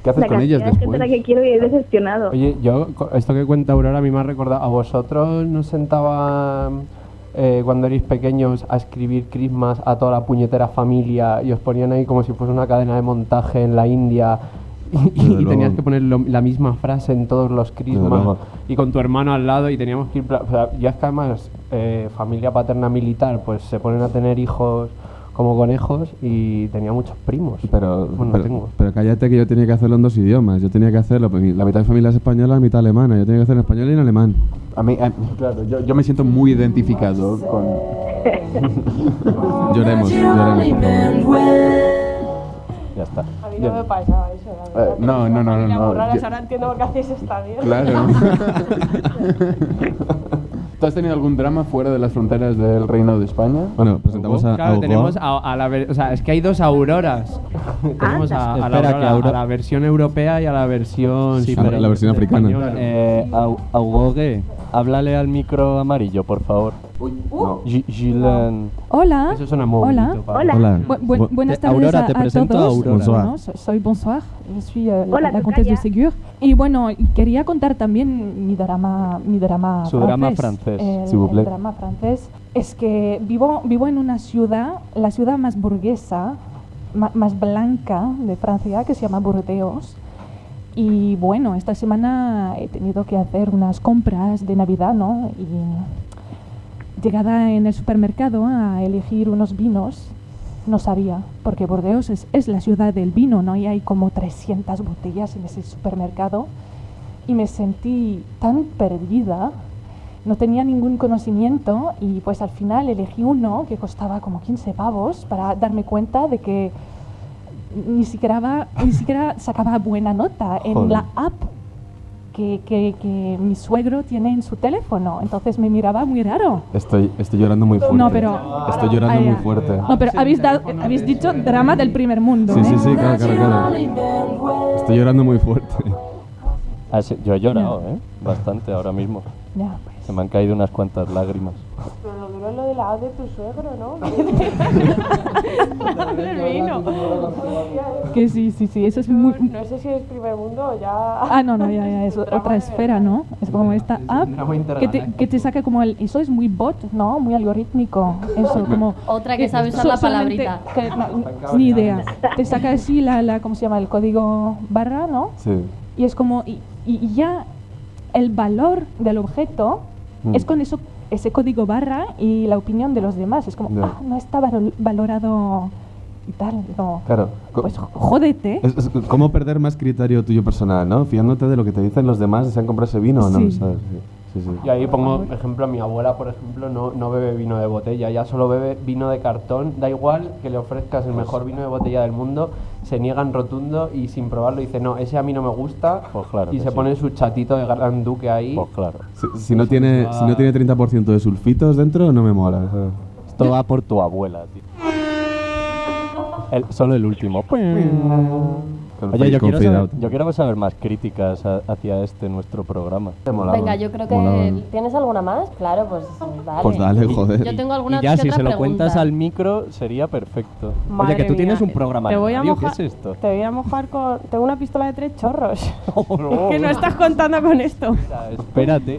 ¿Qué haces con ellas La gente después? a la que quiero y he decepcionado. Oye, esto que cuenta Aurora a mí me ha recordado, ¿a vosotros nos sentaba cuando erais pequeños a escribir Christmas a toda la puñetera familia y os ponían ahí como si fuese una cadena de montaje en la India y tenías que poner la misma frase en todos los Christmas y con tu hermano al lado y teníamos que ir... O sea, ya es que además familia paterna militar pues se ponen a tener hijos como conejos y tenía muchos primos. Pero tengo. Pero cállate que yo tenía que hacerlo en 2 idiomas. Yo tenía que hacerlo, la mitad de mi familia es española, la mitad alemana. Yo tenía que hacer en español y en alemán. Claro, yo me siento muy identificado con... Lloremos. Ya está. A mí no me pasaba eso, la verdad. No. Ahora entiendo por qué hacéis esta mierda. Claro. ¿Tú has tenido algún drama fuera de las fronteras del Reino de España? Bueno, presentamos a Claro, tenemos a la o sea, es que hay 2 Auroras. Tenemos a la versión europea y a la versión... Sí, pero la versión africana. Augogue, háblale al micro amarillo, por favor. Gilles. Hola. Eso suena muy Hola. bonito. Hola. Buenas tardes Aurora, te a presento todos. a Aurora. Bonsoir. ¿no? Soy Bonsoir. Yo soy Hola, la Comtesse de Tocaya. Ségur. Y bueno, quería contar también mi drama Su drama francés. S'il vous plaît. El drama francés es que vivo en una ciudad, la ciudad más burguesa, más blanca de Francia, que se llama Burdeos. Y bueno, esta semana he tenido que hacer unas compras de Navidad, ¿no? Y llegada en el supermercado a elegir unos vinos, no sabía, porque Burdeos es la ciudad del vino, ¿no? Y hay como 300 botellas en ese supermercado y me sentí tan perdida, no tenía ningún conocimiento y pues al final elegí uno que costaba como 15 pavos para darme cuenta de que ni siquiera sacaba buena nota en Joder. la app que mi suegro tiene en su teléfono. Entonces me miraba muy raro. Estoy llorando muy fuerte. No, pero... Estoy llorando muy fuerte. No, pero habéis dicho drama del primer mundo. Sí, claro. Estoy llorando muy fuerte. Yo he llorado, bastante ahora mismo. Ya, pues. Se me han caído unas cuantas lágrimas. Pero lo duro es lo de la app de tu suegro, ¿no? La del vino. Que sí, eso es muy... No sé si es primer mundo o ya... Ah, no, ya, es otra esfera, ¿no? Es como esta app que te saca como el... Eso es muy bot, ¿no? Muy algorítmico. Eso, como... Otra que sabe usar la solamente palabrita. Ni idea. Te saca así ¿cómo se llama? El código barra, ¿no? Sí. Y es como... Y ya el valor del objeto es con ese código barra y la opinión de los demás. Es como, no está valorado y tal. Como, Claro. pues jódete. Es cómo perder más criterio tuyo personal, ¿no? Fiándote de lo que te dicen los demás, si han comprado ese vino o no, Sí. ¿sabes? Sí. Y ahí pongo, por ejemplo, mi abuela, por ejemplo, no bebe vino de botella, ya solo bebe vino de cartón. Da igual que le ofrezcas el mejor vino de botella del mundo, se niegan rotundo y sin probarlo dice, no, ese a mí no me gusta, Pues claro y que se sí. pone su chatito de Gran Duque ahí. Pues claro. Si no tiene 30% de sulfitos dentro, no me mola. ¿sabes? Esto va por tu abuela, tío. Solo el último. Oye, yo quiero saber más críticas hacia nuestro programa. Venga, yo creo que... ¿Tienes alguna más? Claro, pues dale. Pues dale, joder. Yo tengo alguna Y ya, que si otra se lo pregunta. cuentas al micro, sería perfecto. Madre Oye, que tú tienes mía. un programa Te de voy a radio, mojar- ¿qué es esto? Te voy a mojar con... Tengo una pistola de 3 chorros. no. Que no estás contando con esto. Espérate.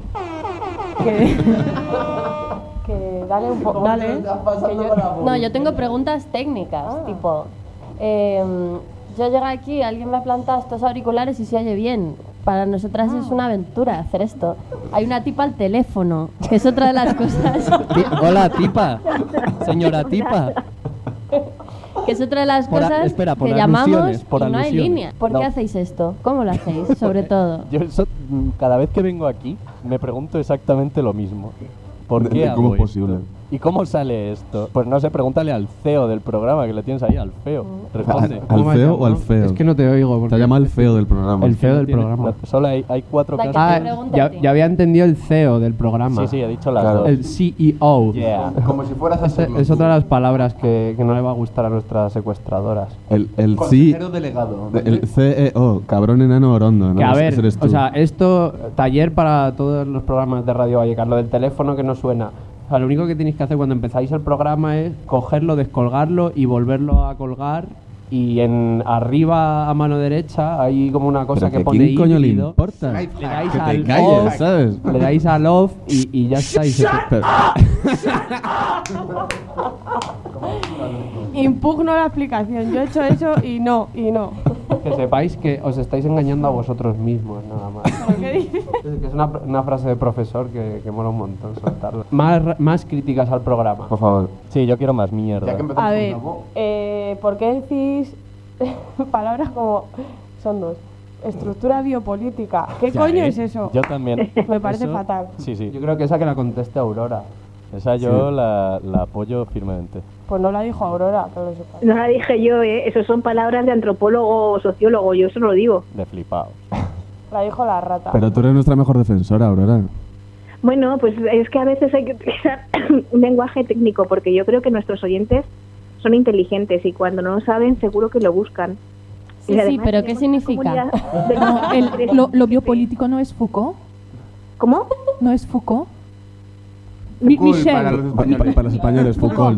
Que dale un poco... Dale. No, yo tengo preguntas técnicas, tipo... yo llego aquí, alguien me ha plantado estos auriculares y se oye bien. Para nosotras es una aventura hacer esto. Hay una tipa al teléfono, que es otra de las cosas... Hola, tipa. Señora tipa. Que es otra de las Por cosas espera, por que llamamos alusiones, por y no hay alusiones. línea. ¿Por No. qué hacéis esto? ¿Cómo lo hacéis, sobre todo? Yo cada vez que vengo aquí me pregunto exactamente lo mismo. ¿Por qué hago ¿Cómo es esto? posible? ¿Y cómo sale esto? Pues no sé, pregúntale al CEO del programa, que le tienes ahí, al CEO. Responde. ¿Al feo o al feo? Es que no te oigo. Te llama el feo del programa. El feo del Tiene- programa. no, solo hay 4 La que casos. te pregunta a ti. Ya había entendido el CEO del programa. Sí, he dicho las Claro. dos. El CEO. Yeah. Como si fueras a hacerlo Es tú. otra de las palabras que no le va a gustar a nuestras secuestradoras. El sí. Consejero delegado. El CEO, cabrón enano orondo. ¿no? Que a Ese ver, eres tú. o sea, esto, taller para todos los programas de Radio Vallecas, lo del teléfono que no suena. O sea, lo único que tenéis que hacer cuando empezáis el programa es cogerlo, descolgarlo y volverlo a colgar y en arriba a mano derecha hay como una cosa Pero que que pone ¿quién coño le híbrido. importa? Le dais Que te al calles, off, ¿sabes? le dais al off y ya está. Y se pero- Impugno la explicación. Yo he hecho eso y no. que sepáis que os estáis engañando a vosotros mismos, nada más. ¿Pero qué dices? Es que es una frase de profesor que mola un montón soltarla. Más críticas al programa. Por favor. Sí, yo quiero más mierda. A ver, ¿por qué decís palabras como... Son dos. Estructura biopolítica. ¿Qué Ya, coño es eso? Yo también. Me parece Eso- fatal. Sí, sí. Yo creo que esa que la conteste Aurora. Esa yo la apoyo firmemente. Pues no la dijo Aurora, que lo sepas. No la dije yo, Eso son palabras de antropólogo o sociólogo, yo eso no lo digo. De flipado. La dijo la rata. Pero tú eres nuestra mejor defensora, Aurora. Bueno, pues es que a veces hay que utilizar un lenguaje técnico, porque yo creo que nuestros oyentes son inteligentes y cuando no lo saben seguro que lo buscan. Sí, Y sí, además pero ¿qué tenemos una significa? comunidad de- Lo biopolítico no es Foucault. ¿Cómo? ¿No es Foucault? Foucault para los españoles. Para los españoles, Foucault.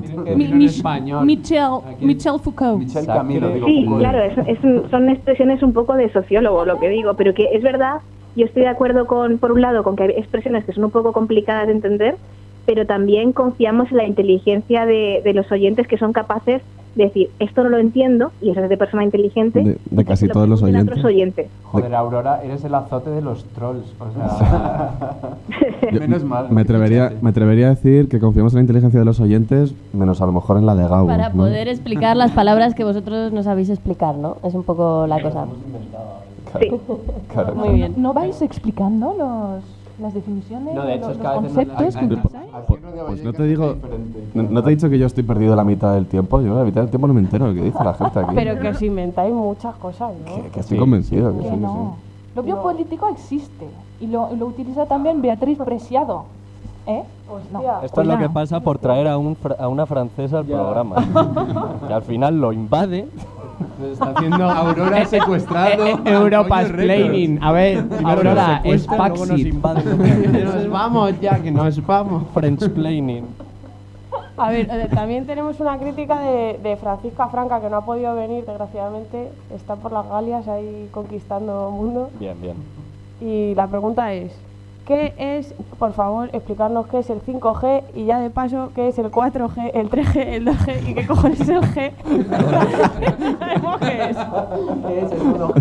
Michel Foucault. Michel Camilo, digo. Sí, Foucault. claro, son expresiones un poco de sociólogo lo que digo, pero que es verdad, yo estoy de acuerdo por un lado, con que hay expresiones que son un poco complicadas de entender, pero también confiamos en la inteligencia de los oyentes que son capaces de decir, esto no lo entiendo, y eso es de persona inteligente. De casi lo todos los pregunten a oyentes. otros oyentes. Joder, Aurora, eres el azote de los trolls. O sea, Yo Menos mal. Me atrevería a decir que confiamos en la inteligencia de los oyentes, menos a lo mejor en la de Gabo. Para ¿no? poder explicar las palabras que vosotros no sabéis explicar, ¿no? Es un poco la cosa. Sí. Claro. Muy bien. ¿No vais explicando las definiciones, No, de hecho, los es que a veces conceptos no- que no- utilizáis? Pues no te digo. No te he dicho que yo estoy perdido la mitad del tiempo. Yo la mitad del tiempo no me entero de lo que dice la gente aquí. Pero que os inventáis muchas cosas, ¿no? Que estoy convencido. Que Que sí, que no. Lo biopolítico existe y lo utiliza también Beatriz Preciado. ¿Eh? No. Esto es lo que pasa por traer a una francesa al programa. Que al final lo invade. está haciendo Aurora secuestrado. Europasplaining. A ver, Aurora, es secuestran, luego nos Paxit. invaden. Nos vamos ya, que nos vamos. Frenchplaining. A ver, también tenemos una crítica de Francisca Franca, que no ha podido venir, desgraciadamente. Está por las Galias ahí conquistando el mundo. Bien, bien. Y la pregunta es, ¿qué es, por favor, explicarnos qué es el 5G y ya de paso, qué es el 4G, el 3G, el 2G y qué cojones es el G? ¿Sabemos qué es? ¿Qué es el 1G?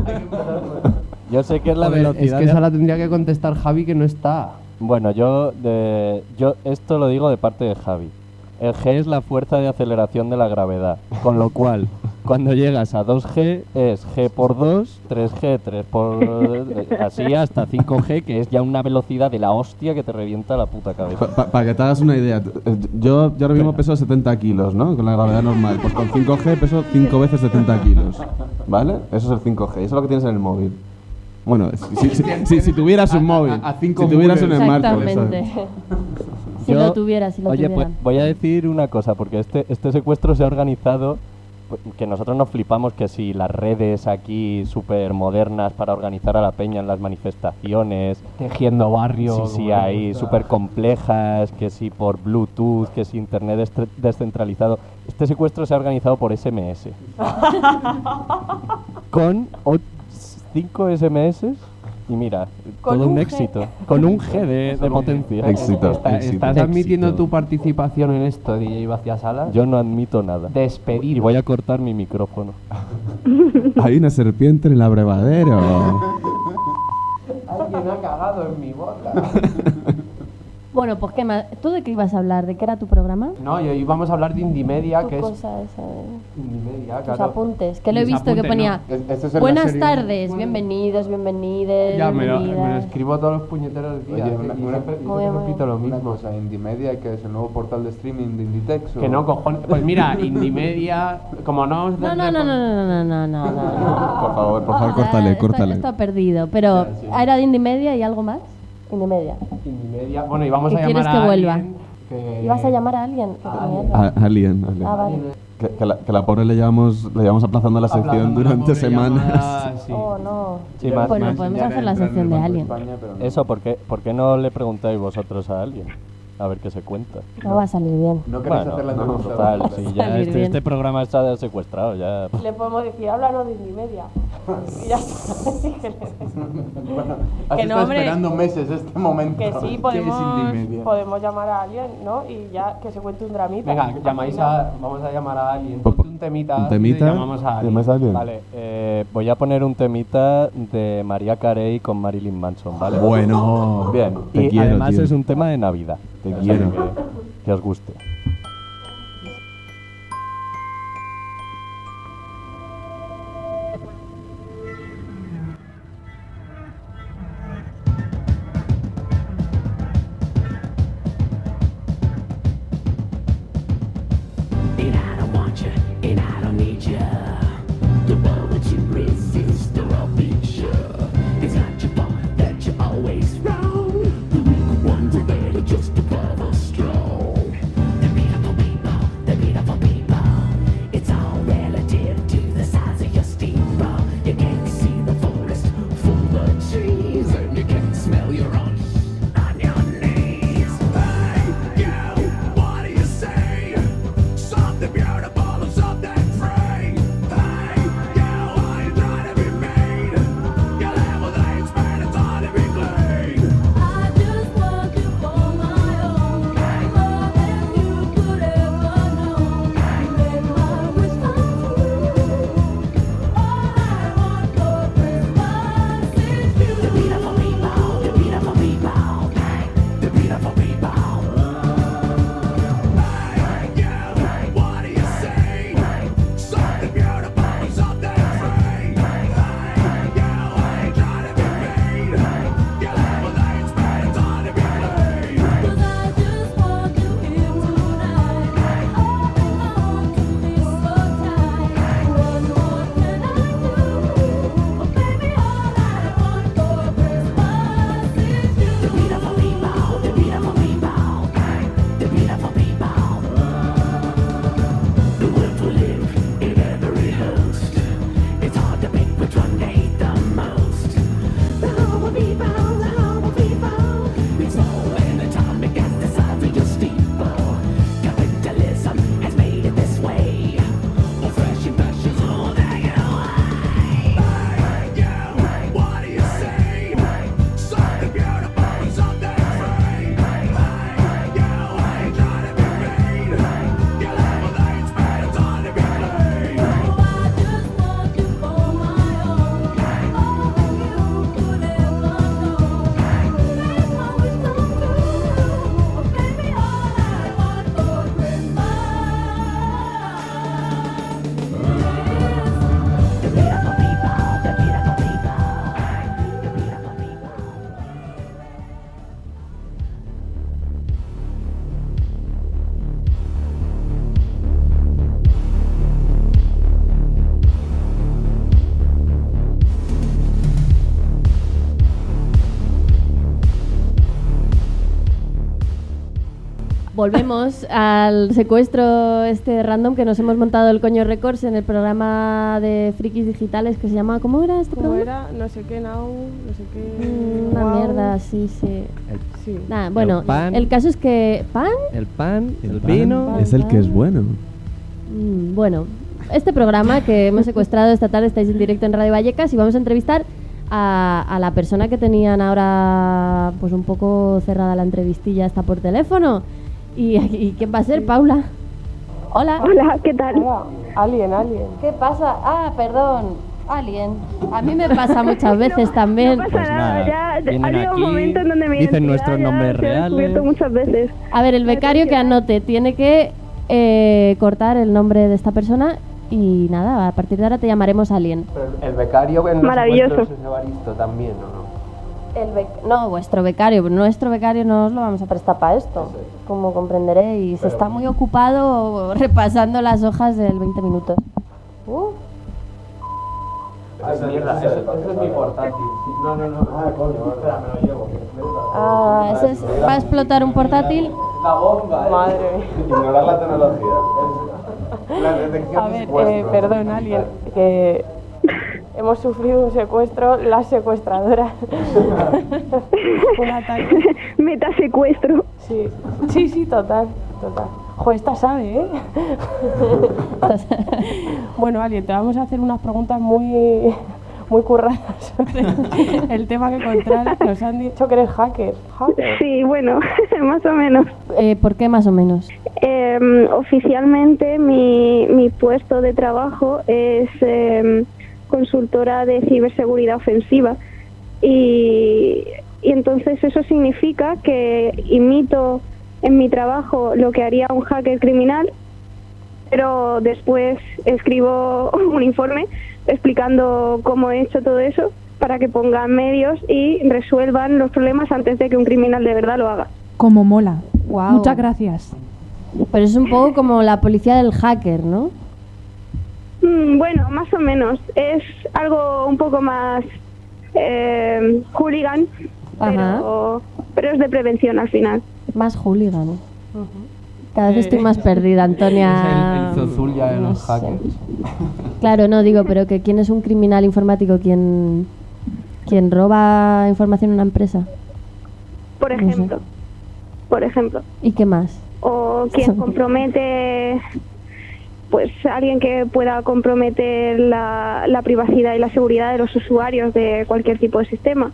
Yo sé que es la Joder, velocidad. es que esa la tendría que contestar Javi, que no está. Bueno, yo esto lo digo de parte de Javi. El G es la fuerza de aceleración de la gravedad, con lo cual cuando llegas a 2G es G por 2, 3G, 3 por... así hasta 5G, que es ya una velocidad de la hostia que te revienta la puta cabeza. Para que te hagas una idea, yo ahora mismo peso 70 kilos, ¿no? Con la gravedad normal. Pues con 5G peso 5 veces 70 kilos. ¿Vale? Eso es el 5G. Eso es lo que tienes en el móvil. Bueno, si tuvieras un móvil. Si tuvieras un smartphone. Exactamente. ¿sabes? Si lo tuviera, si lo Oye, tuvieran. pues voy a decir una cosa, porque este secuestro se ha organizado, pues, que nosotros nos flipamos que si las redes aquí súper modernas para organizar a la peña en las manifestaciones, Tejiendo barrio. sí, ahí súper complejas, que si por Bluetooth, que si internet descentralizado. Este secuestro se ha organizado por SMS. Con 5 SMS. Y mira, Con todo un un G. éxito. Con un G de potencia. Éxito. ¿Estás admitiendo tu participación en esto, DJ Vacía Salas? Yo no admito nada. Despedido. Y voy a cortar mi micrófono. Hay una serpiente en el abrevadero. Alguien ha cagado en mi boca. Bueno, pues ¿qué más? ¿Tú de qué ibas a hablar? ¿De qué era tu programa? No, y hoy vamos a hablar de Indimedia, Tu que es... cosa esa de Indimedia, tus claro. apuntes, que lo he Mis visto que apuntes, ponía no. Esta es la buenas serie- tardes, bienvenidos, bienvenides, Ya, me lo bienvenidas. escribo todos los puñeteros días. Oye, y una- siempre Muy bien, muy repito lo Una mismo. cosa, Indimedia, que es el nuevo portal de streaming de Inditex. Que no, cojones. Pues mira, Indimedia, como no... No, no, no, no, no, no, no, no, no. Por favor, Ah, córtale, esto- córtale. Esto ha perdido, pero Sí. ¿era de Indimedia y algo más? Indimedia. Indimedia. Bueno, y vamos ¿Qué a llamar quieres a que vuelva? alguien que- ¿Ibas a llamar a alguien? Qué mierda. Alien. Ah, vale. Que la pobre le llevamos aplazando la sección Aplazando la durante pobre semanas. llamada, sí. Oh, no. Sí, más- Bueno, más- podemos ya hacer la entra en el sección de Banco de Alien. España, pero no. Eso, ¿por qué no le preguntáis vosotros a alguien? A ver qué se cuenta. No va a salir bien. No queréis hacer la no, total, sí, ya este programa está secuestrado, ya. Le podemos decir, háblanos de Indie y ya está. Bueno, has estado esperando meses este momento. Que sí, podemos llamar a alguien, ¿no? Y ya que se cuente un dramita. Venga, vamos a llamar a alguien. Ponte un temita. ¿Un temita? Y llamamos a alguien. Vale, voy a poner un temita de Mariah Carey con Marilyn Manson, ¿vale? Bueno, bien. Te y quiero, además tío. es un tema de Navidad. Te quiero. Que os guste. Volvemos al secuestro random que nos hemos montado el Coño Records en el programa de frikis digitales que se llama... ¿Cómo era este programa? Era? No sé qué, no sé qué... Una mierda, sí. Nada, bueno, el caso es que... El pan, el vino... Es el que es bueno. Bueno, este programa que hemos secuestrado esta tarde, estáis en directo en Radio Vallecas y vamos a entrevistar a la persona que tenían ahora pues un poco cerrada la entrevistilla esta por teléfono. ¿Y quién va a ser, Paula? Hola. Hola, ¿qué tal? Hola. Alien. ¿Qué pasa? Ah, perdón. Alien. A mí me pasa muchas veces también. No pasa nada, ya ha habido un momento en donde me dicen nuestros nombres reales. Muchas veces. A ver, el becario que anote tiene que cortar el nombre de esta persona y nada, a partir de ahora te llamaremos Alien. Pero el becario en maravilloso. Es Evaristo también, ¿o no? No, vuestro becario, pero nuestro becario no os lo vamos a prestar para esto, como comprenderéis. Se está muy ocupado repasando las hojas del 20 minutos. Mierda, eso es mi portátil. No. Ah, coño, espera, me lo llevo. ¿Va a explotar un portátil? La bomba, Madre mía. Ignorar la tecnología. La detección de secuestro. Perdón, Alien, que... Hemos sufrido un secuestro, las secuestradoras. Un ataque. Metasecuestro. Sí, total. Joder, esta sabe, ¿eh? Bueno, Alien, te vamos a hacer unas preguntas muy curradas sobre el tema que controlas. Nos han dicho que eres hacker. Sí, bueno, más o menos. ¿Por qué más o menos? Oficialmente mi puesto de trabajo es consultora de ciberseguridad ofensiva y entonces eso significa que imito en mi trabajo lo que haría un hacker criminal, pero después escribo un informe explicando cómo he hecho todo eso para que pongan medios y resuelvan los problemas antes de que un criminal de verdad lo haga. Como mola. Wow. Muchas gracias. Pero es un poco como la policía del hacker, ¿no? Bueno, más o menos. Es algo un poco más hooligan, pero es de prevención al final. Más hooligan. Cada vez estoy más perdida, Antonia. Es el Zozulia de los hackers. Claro, no digo, pero que ¿quién es un criminal informático? ¿Quién roba información en una empresa? Por ejemplo. ¿Y qué más? O quien compromete, pues alguien que pueda comprometer la privacidad y la seguridad de los usuarios de cualquier tipo de sistema.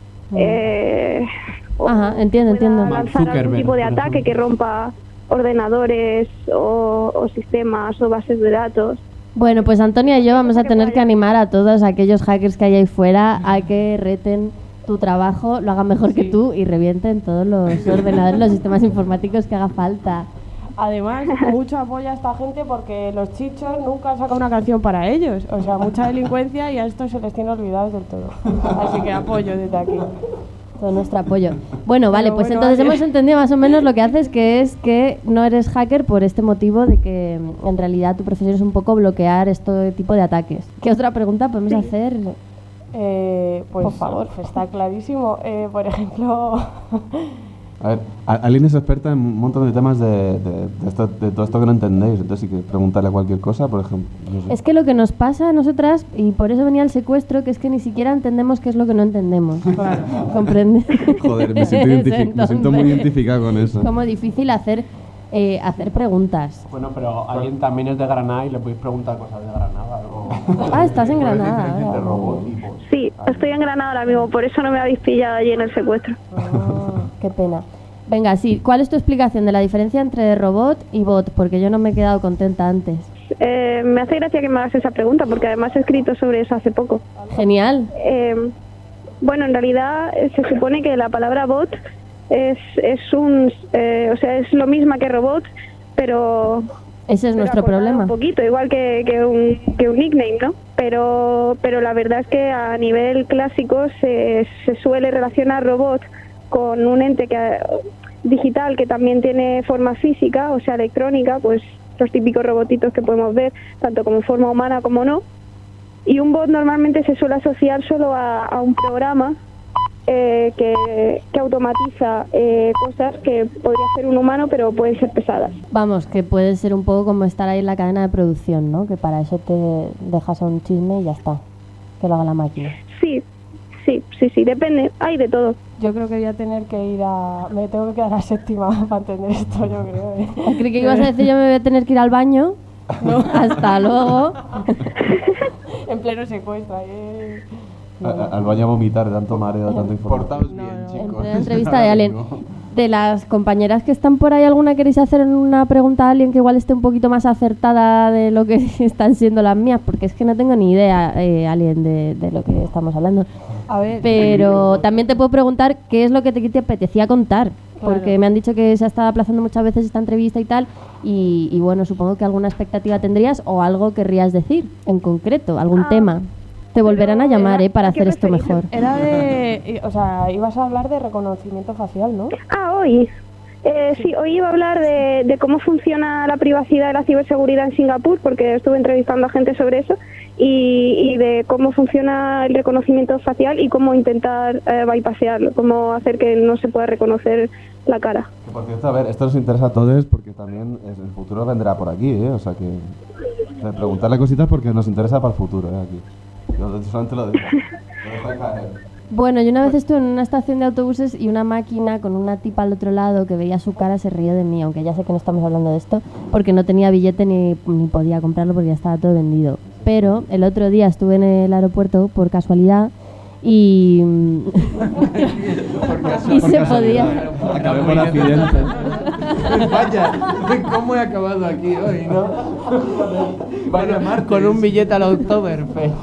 Entiendo. Lanzar algún tipo de ataque que rompa ordenadores o sistemas o bases de datos. Bueno, pues Antonia y yo vamos a tener que animar a todos aquellos hackers que hay ahí fuera a que reten tu trabajo, lo hagan mejor que tú y revienten todos los ordenadores, los sistemas informáticos que haga falta. Además, mucho apoyo a esta gente porque los chichos nunca han sacado una canción para ellos. O sea, mucha delincuencia y a estos se les tiene olvidados del todo. Así que apoyo desde aquí. Todo nuestro apoyo. Bueno, vale, pues entonces hemos entendido más o menos lo que haces, que es que no eres hacker por este motivo de que en realidad tu profesión es un poco bloquear este tipo de ataques. ¿Qué otra pregunta podemos hacer? Pues por favor, está clarísimo. Por ejemplo... A ver, Aline es experta en un montón de temas de todo esto que no entendéis, entonces si queréis preguntarle cualquier cosa, por ejemplo. No sé. Es que lo que nos pasa a nosotras, y por eso venía el secuestro, que es que ni siquiera entendemos qué es lo que no entendemos. Claro. ¿Comprendes? Joder, me siento muy identificado con eso. Es como difícil hacer preguntas. Bueno, pero alguien también es de Granada y le podéis preguntar cosas de Granada. ¿No? Estás en Granada ahora. Sí, estoy en Granada ahora mismo, por eso no me habéis pillado allí en el secuestro. Qué pena. Venga, sí, ¿cuál es tu explicación de la diferencia entre robot y bot? Porque yo no me he quedado contenta antes. Me hace gracia que me hagas esa pregunta, porque además he escrito sobre eso hace poco. Genial. Bueno, en realidad se supone que la palabra bot es lo misma que robot, pero... Ese es nuestro problema. Un poquito, igual que un nickname, ¿no? Pero la verdad es que a nivel clásico se suele relacionar robot con un ente digital que también tiene forma física, o sea, electrónica, pues los típicos robotitos que podemos ver, tanto como forma humana como no. Y un bot normalmente se suele asociar solo a un programa que automatiza cosas que podría hacer un humano, pero pueden ser pesadas. Vamos, que puede ser un poco como estar ahí en la cadena de producción, ¿no? Que para eso te dejas a un chisme y ya está, que lo haga la máquina. Sí, depende, hay de todo. Yo creo que voy a tener que me tengo que quedar a séptima para entender esto, yo creo. Creí que ibas a decir yo me voy a tener que ir al baño. No. Hasta luego. En pleno secuestro. Al baño a vomitar, tanto mareo, tanto información. Portaos bien, chicos. En plena entrevista de Alien. De las compañeras que están por ahí, ¿alguna queréis hacer una pregunta a alguien que igual esté un poquito más acertada de lo que están siendo las mías? Porque es que no tengo ni idea, Alien, de lo que estamos hablando. A ver. Pero también te puedo preguntar qué es lo que te apetecía contar. Claro. Porque me han dicho que se ha estado aplazando muchas veces esta entrevista y tal. Y bueno, supongo que alguna expectativa tendrías o algo querrías decir en concreto, algún tema. Te volverán a llamar, para hacer esto mejor. Era ibas a hablar de reconocimiento facial, ¿no? Hoy. Sí, hoy iba a hablar de cómo funciona la privacidad y la ciberseguridad en Singapur, porque estuve entrevistando a gente sobre eso, y de cómo funciona el reconocimiento facial y cómo intentar bypassearlo, cómo hacer que no se pueda reconocer la cara. Que, por cierto, a ver, esto nos interesa a todos porque también el futuro vendrá por aquí, o sea que preguntarle cositas porque nos interesa para el futuro, aquí. Yo solamente lo digo. Bueno, yo una vez estuve en una estación de autobuses y una máquina con una tipa al otro lado que veía su cara se rió de mí, aunque ya sé que no estamos hablando de esto, porque no tenía billete ni podía comprarlo porque ya estaba todo vendido. Pero el otro día estuve en el aeropuerto por casualidad y se podía. Acabé por accidente. Vaya, ¿cómo he acabado aquí hoy, no? Vaya martes. Con un billete al Oktoberfest.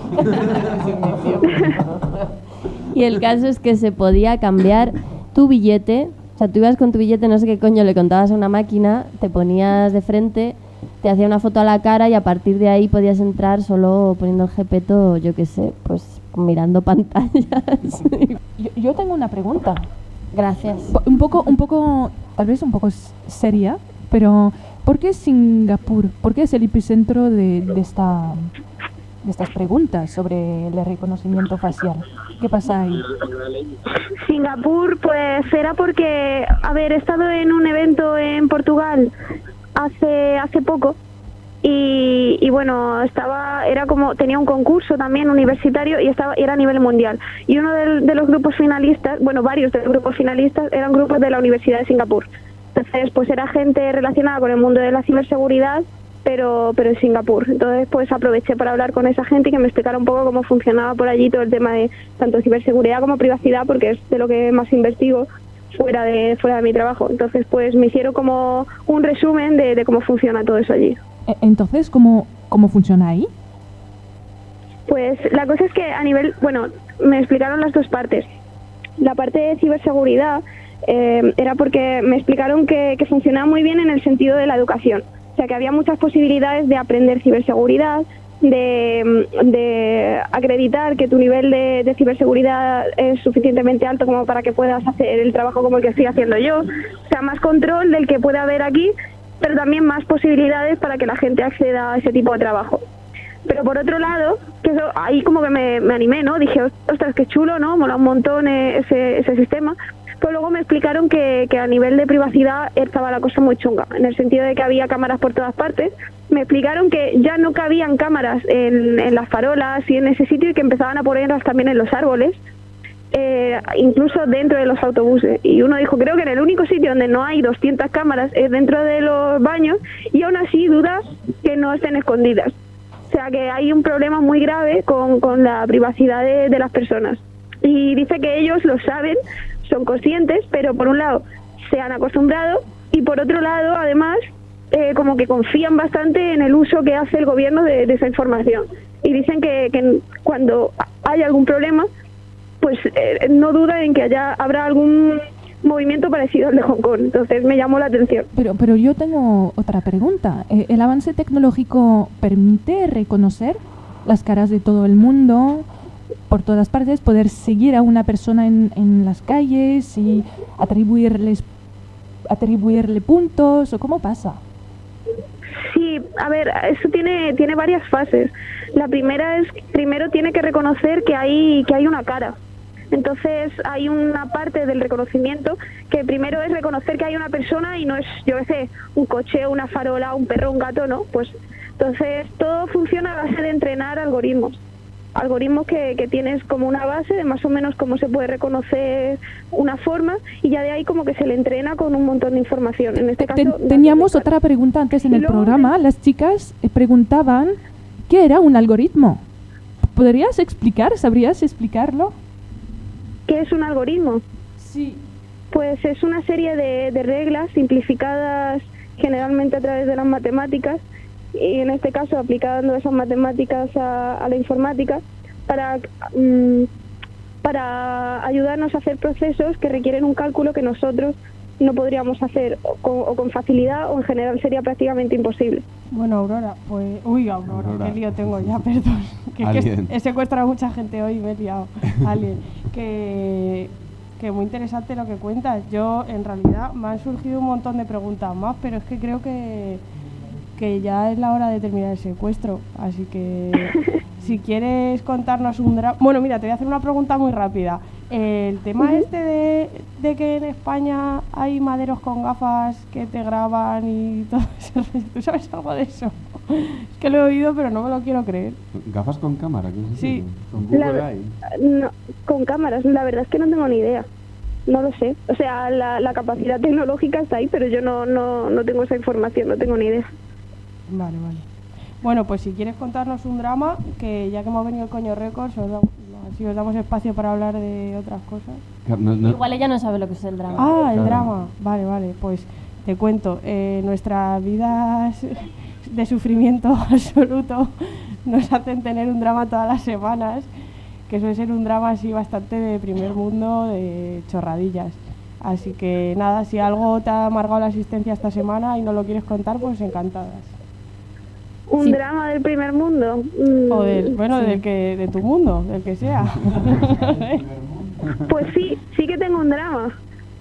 Y el caso es que se podía cambiar tu billete. O sea, tú ibas con tu billete, no sé qué coño, le contabas a una máquina, te ponías de frente, te hacía una foto a la cara y a partir de ahí podías entrar solo poniendo el jepeto, yo qué sé, pues mirando pantallas. Yo tengo una pregunta. Gracias. Un poco, tal vez un poco seria, pero ¿por qué Singapur? ¿Por qué es el epicentro de estas preguntas sobre el reconocimiento facial? ¿Qué pasa ahí? Singapur, pues era porque, he estado en un evento en Portugal hace poco y bueno, tenía un concurso también universitario y era a nivel mundial. Y uno de los grupos finalistas, varios de los grupos finalistas eran grupos de la Universidad de Singapur. Entonces, pues era gente relacionada con el mundo de la ciberseguridad, pero en Singapur. Entonces, pues aproveché para hablar con esa gente y que me explicara un poco cómo funcionaba por allí todo el tema de tanto ciberseguridad como privacidad, porque es de lo que más investigo fuera de mi trabajo. Entonces, pues me hicieron como un resumen de cómo funciona todo eso allí. Entonces, ¿cómo funciona ahí? Pues la cosa es que me explicaron las dos partes. La parte de ciberseguridad era porque me explicaron que funcionaba muy bien en el sentido de la educación. O sea, que había muchas posibilidades de aprender ciberseguridad, de acreditar que tu nivel de ciberseguridad es suficientemente alto como para que puedas hacer el trabajo como el que estoy haciendo yo. O sea, más control del que puede haber aquí, pero también más posibilidades para que la gente acceda a ese tipo de trabajo. Pero por otro lado, que eso, ahí como que me animé, ¿no? Dije, ostras, qué chulo, ¿no? Mola un montón ese sistema. Pero luego me explicaron que a nivel de privacidad estaba la cosa muy chunga, en el sentido de que había cámaras por todas partes. Me explicaron que ya no cabían cámaras en las farolas y en ese sitio y que empezaban a ponerlas también en los árboles, incluso dentro de los autobuses. Y uno dijo, creo que en el único sitio donde no hay 200 cámaras es dentro de los baños y aún así dudas que no estén escondidas. O sea que hay un problema muy grave con la privacidad de las personas. Y dice que ellos lo saben, son conscientes, pero por un lado se han acostumbrado y por otro lado además como que confían bastante en el uso que hace el gobierno de esa información y dicen que cuando hay algún problema pues no dudan en que habrá algún movimiento parecido al de Hong Kong. Entonces me llamó la atención. Pero yo tengo otra pregunta. ¿El avance tecnológico permite reconocer las caras de todo el mundo por todas partes, poder seguir a una persona en las calles y atribuirle puntos, o cómo pasa? Sí, eso tiene varias fases. La primera es, primero tiene que reconocer que hay una cara. Entonces hay una parte del reconocimiento que primero es reconocer que hay una persona y no es, yo qué sé, un coche, una farola, un perro, un gato, ¿no? Pues entonces todo funciona a base de entrenar algoritmos que tienes como una base de más o menos cómo se puede reconocer una forma y ya de ahí como que se le entrena con un montón de información. En este caso teníamos otra pregunta antes en el programa. Las chicas preguntaban ¿qué era un algoritmo? ¿Podrías explicar? ¿Sabrías explicarlo? ¿Qué es un algoritmo? Sí. Pues es una serie de reglas simplificadas generalmente a través de las matemáticas y en este caso aplicando esas matemáticas a la informática para ayudarnos a hacer procesos que requieren un cálculo que nosotros no podríamos hacer o con facilidad o en general sería prácticamente imposible. Bueno, Aurora, pues... Uy, Aurora, qué lío tengo ya, perdón. Que he secuestrado a mucha gente hoy y me he liado. Alien. Que muy interesante lo que cuentas. Yo, en realidad, me han surgido un montón de preguntas más, pero es que creo que ya es la hora de terminar el secuestro. Así que, si quieres contarnos un drama... Bueno, mira, te voy a hacer una pregunta muy rápida. El tema este de que en España hay maderos con gafas que te graban y todo eso, ¿tú sabes algo de eso? Es que lo he oído, pero no me lo quiero creer. ¿Gafas con cámara? ¿Qué es Sí. eso? ¿Con Google Eye? No, con cámaras, la verdad es que no tengo ni idea. No lo sé. O sea, la capacidad tecnológica está ahí, pero yo no tengo esa información, no tengo ni idea. Vale. Bueno, pues si quieres contarnos un drama, que ya que hemos venido el Coño Records, si os damos espacio para hablar de otras cosas. Igual ella no sabe lo que es el drama. Ah, el drama. Vale, pues te cuento. Nuestras vidas de sufrimiento absoluto nos hacen tener un drama todas las semanas, que suele ser un drama así bastante de primer mundo, de chorradillas. Así que nada, si algo te ha amargado la asistencia esta semana y no lo quieres contar, pues encantadas. ¿Un drama del primer mundo? O de tu mundo, del que sea. Pues sí que tengo un drama.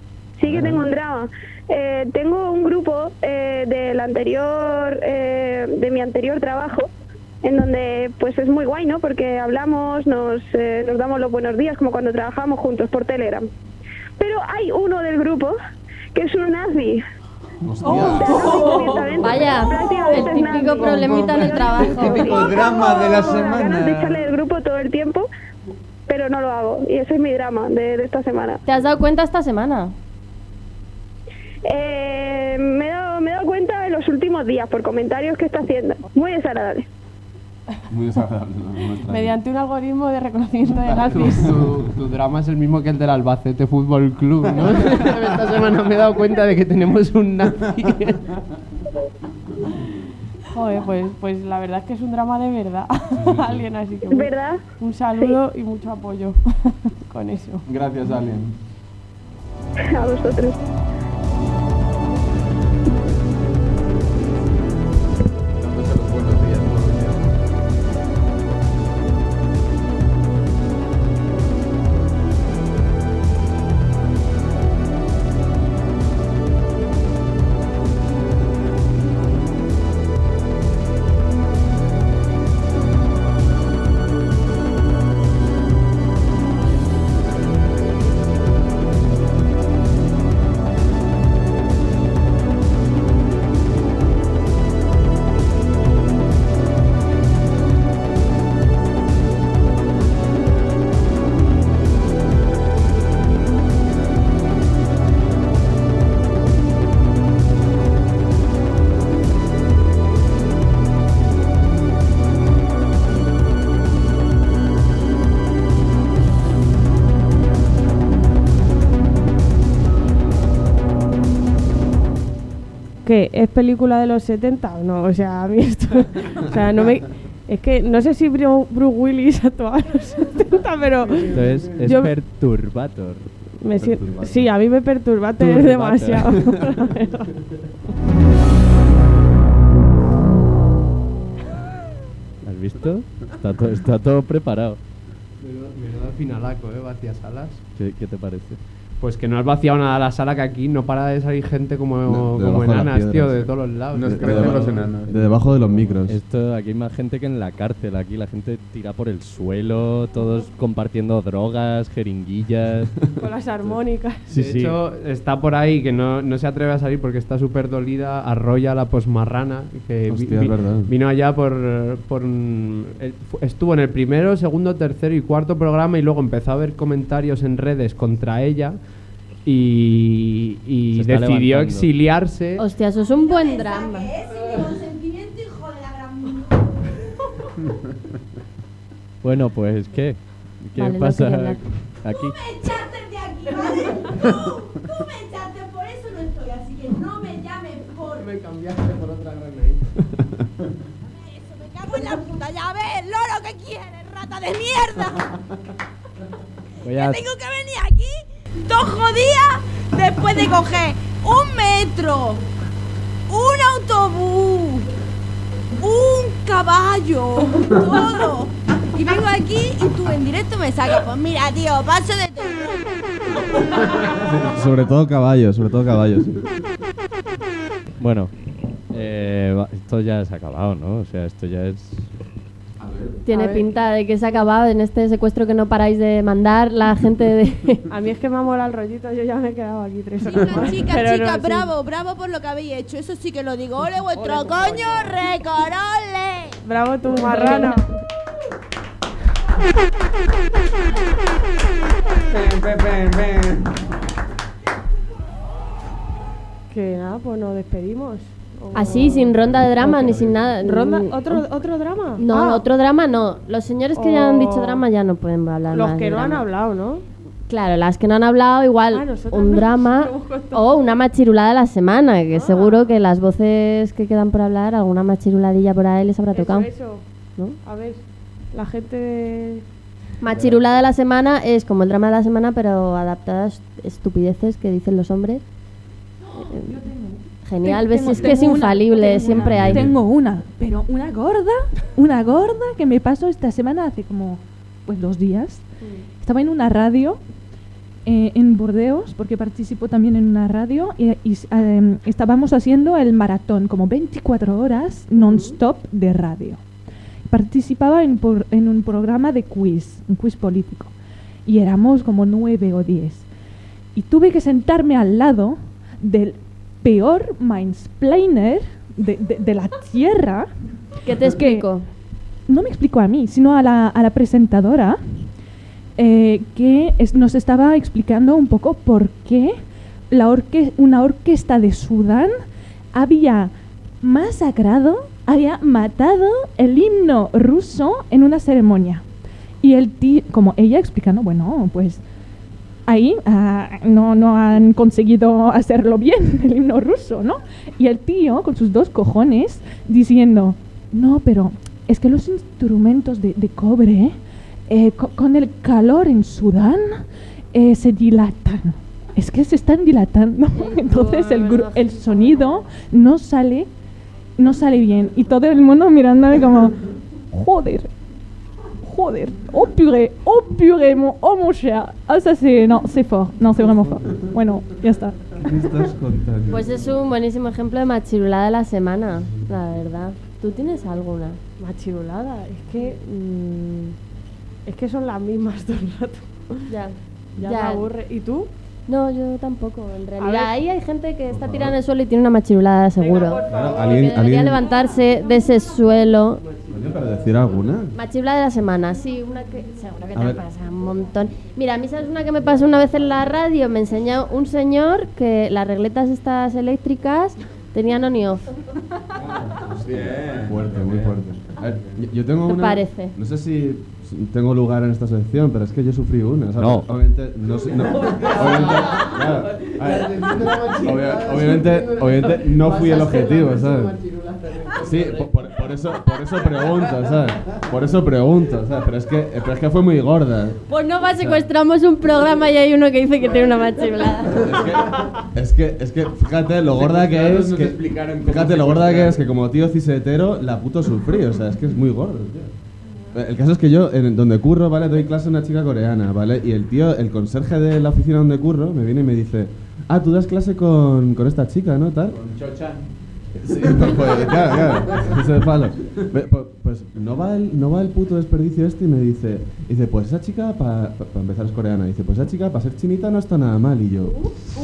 Tengo un grupo de mi anterior trabajo, en donde pues es muy guay, ¿no? Porque hablamos, nos damos los buenos días, como cuando trabajamos juntos por Telegram. Pero hay uno del grupo que es un nazi. Vaya, el típico problemita en el trabajo. El típico drama de la semana. Ganas de echarle el grupo todo el tiempo, pero no lo hago. Y ese es mi drama de esta semana. ¿Te has dado cuenta esta semana? Me he dado cuenta en los últimos días por comentarios que está haciendo. Muy desagradable. Muy desagradable. Mediante un algoritmo de reconocimiento de nazis. Tu drama es el mismo que el del Albacete Fútbol Club, ¿no? Esta semana me he dado cuenta de que tenemos un nazi. Joder, pues la verdad es que es un drama de verdad. Alien, así que ¿verdad? Un saludo y mucho apoyo con eso. Gracias, Alien. A vosotros. ¿Qué? ¿Es película de los 70? No, o sea, a mí esto... O sea, no me... Es que no sé si Bruce Willis actuaba en los 70, pero... Entonces es Perturbator. Sí, a mí me perturba tener demasiado. ¿Has visto? Está todo preparado. Menudo finalaco, Vacías Salas. ¿Qué te parece? Pues que no has vaciado nada la sala, que aquí no para de salir gente como enanas, tío, de todos los lados. Nos crecen los enanos. De debajo de los micros. Aquí hay más gente que en la cárcel. Aquí la gente tira por el suelo, todos compartiendo drogas, jeringuillas. Con las armónicas. De hecho, está por ahí que no se atreve a salir porque está súper dolida. Arroya, la posmarrana, que vino allá estuvo en el primero, segundo, tercero y cuarto programa, y luego empezó a ver comentarios en redes contra ella. Y decidió exiliarse. Hostia, eso es un buen drama. Bueno, pues ¿qué pasa aquí? Tú me echaste de aquí, ¿vale? Tú me echaste, por eso no estoy, así que no me llames por... Me cambiaste por otra gran Eso, me cago en la puta, ya ves, loro, ¿qué quieres, rata de mierda? ¿Que tengo que venir aquí 2 días después de coger un metro, un autobús, un caballo, todo? Y vengo aquí y tú en directo me sacas. Pues mira, tío, paso de todo. Sobre todo caballos, sí. Bueno, esto ya se ha acabado, ¿no? O sea, esto ya es... Tiene pinta de que se ha acabado en este secuestro que no paráis de mandar la gente de... A mí es que me ha molado el rollito, yo ya me he quedado aquí 3 horas más. Chicas, bravo, bravo por lo que habéis hecho. Eso sí que lo digo. ¡Ole vuestro coño, recorole! Bravo tu marrana. Que nada, pues nos despedimos. Así, sin ronda de drama ni sin nada. ¿Otro drama? No, otro drama no. Los señores que ya han dicho drama ya no pueden hablar Los más que de no drama. han hablado, ¿no? Claro, las que no han hablado, igual un drama o una machirulada a la semana, que seguro que las voces que quedan por hablar, alguna machiruladilla por ahí les habrá tocado. Eso. ¿No? A ver, la gente... Machirulada de la semana es como el drama de la semana, pero adaptadas estupideces que dicen los hombres. Genial, ves, es que es infalible, siempre hay. Tengo una, pero una gorda que me pasó esta semana hace como 2 días. Estaba en una radio en Burdeos, porque participo también en una radio, y estábamos haciendo el maratón, como 24 horas non-stop de radio. Participaba en un programa de quiz, un quiz político, y éramos como 9 o 10. Y tuve que sentarme al lado del peor mansplainer de la tierra. ¿Qué te explico? No me explicó a mí, sino a la presentadora, que nos estaba explicando un poco por qué una orquesta de Sudán había había matado el himno ruso en una ceremonia. Y el tío, como ella explicando, bueno, pues ahí no han conseguido hacerlo bien, el himno ruso, ¿no? Y el tío, con sus 2 cojones, diciendo, no, pero es que los instrumentos de cobre, con el calor en Sudán, se dilatan. Es que se están dilatando. Entonces el sonido no sale bien. Y todo el mundo mirándome como, joder, oh purée, mon cher. Ça c'est fort, c'est vraiment fort. Bueno, ya está. ¿Qué estás contando? Pues es un buenísimo ejemplo de machirulada de la semana, la verdad. ¿Tú tienes alguna? Machirulada, es que son las mismas todo el rato. Ya me aburre. ¿Y tú? No, yo tampoco, en realidad. Ahí hay gente que está tirada en el suelo y tiene una machirulada, seguro. Debería levantarse de ese suelo. ¿Para decir alguna? Machirulada de la semana, sí, una que seguro que te pasa un montón. Mira, a mí sabes una que me pasó una vez en la radio, me enseñó un señor que las regletas estas eléctricas tenían on y off. Fuerte, muy fuerte. A ver, yo tengo una... ¿Te parece? No sé si tengo lugar en esta sección, pero es que yo sufrí una. ¿sabes? No. Obviamente, obviamente no fui el objetivo, ¿sabes? Sí, por eso pregunto, ¿sabes? Por eso pregunto, ¿sabes? Pero es que fue muy gorda. Pues no va, secuestramos un programa y hay uno que dice que tiene una machirulada. Es que fíjate lo gorda que es. Fíjate lo gorda que es que como tío cisetero la puto sufrí, o sea, es que es muy gordo, tío. El caso es que yo, donde curro, ¿vale? Doy clase a una chica coreana, ¿vale? Y el conserje de la oficina donde curro, me viene y me dice, tú das clase con esta chica, ¿no? Tal. Con Cho-chan. Sí, pues claro, eso de palo. Pues no va el puto desperdicio este y me dice, pues esa chica, para empezar es coreana, dice, pues esa chica para ser chinita no está nada mal. Y yo,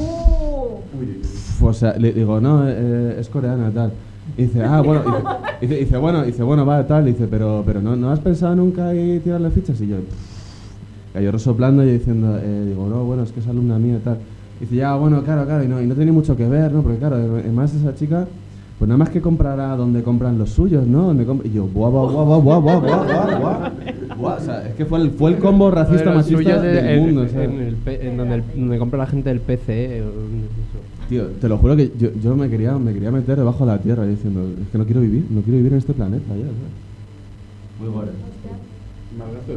o sea, le digo, no, es coreana, tal. Y dice, bueno, va, tal. Dice, pero ¿no has pensado nunca en tirarle fichas? Y yo, yo resoplando y diciendo, digo, no, bueno, es que es alumna mía, tal. Y dice, ya, bueno, claro, y no tiene mucho que ver, ¿no? Porque claro, además esa chica, pues nada más que comprará donde compran los suyos, ¿no? Y yo, buah. O sea, es que fue el combo racista machista del mundo, ¿sabes? En donde compra la gente del PC. Tío, te lo juro que yo me quería meter debajo de la tierra diciendo, es que no quiero vivir en este planeta ya, ¿sabes? Muy bueno. Más gracioso,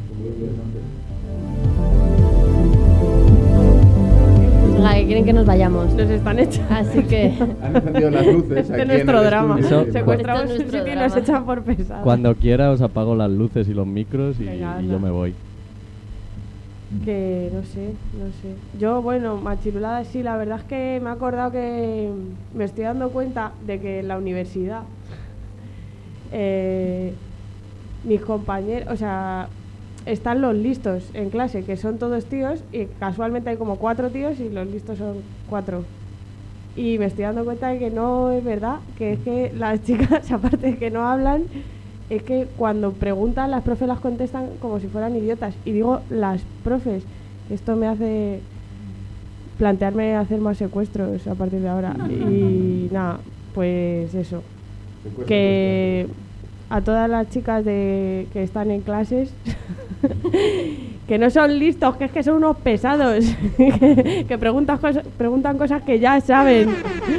Venga, que quieren que nos vayamos. Nos están echando. Así que... Han encendido las luces Este aquí es nuestro en el drama. estudio. Secuestramos Este es un nuestro sitio y drama. nos echan por pesados. Cuando quiera os apago las luces y los micros y yo me voy. Que no sé. Yo, bueno, machirulada sí, la verdad es que me he acordado que me estoy dando cuenta de que en la universidad mis compañeros, o sea, están los listos en clase, que son todos tíos, y casualmente hay como 4 tíos y los listos son 4. Y me estoy dando cuenta de que no es verdad, que es que las chicas, aparte de que no hablan, es que cuando preguntan, las profes las contestan como si fueran idiotas. Y digo, las profes, esto me hace plantearme hacer más secuestros a partir de ahora. Y nada, pues eso. Que a todas las chicas que están en clases, que no son listos, que es que son unos pesados, que preguntan cosas que ya saben.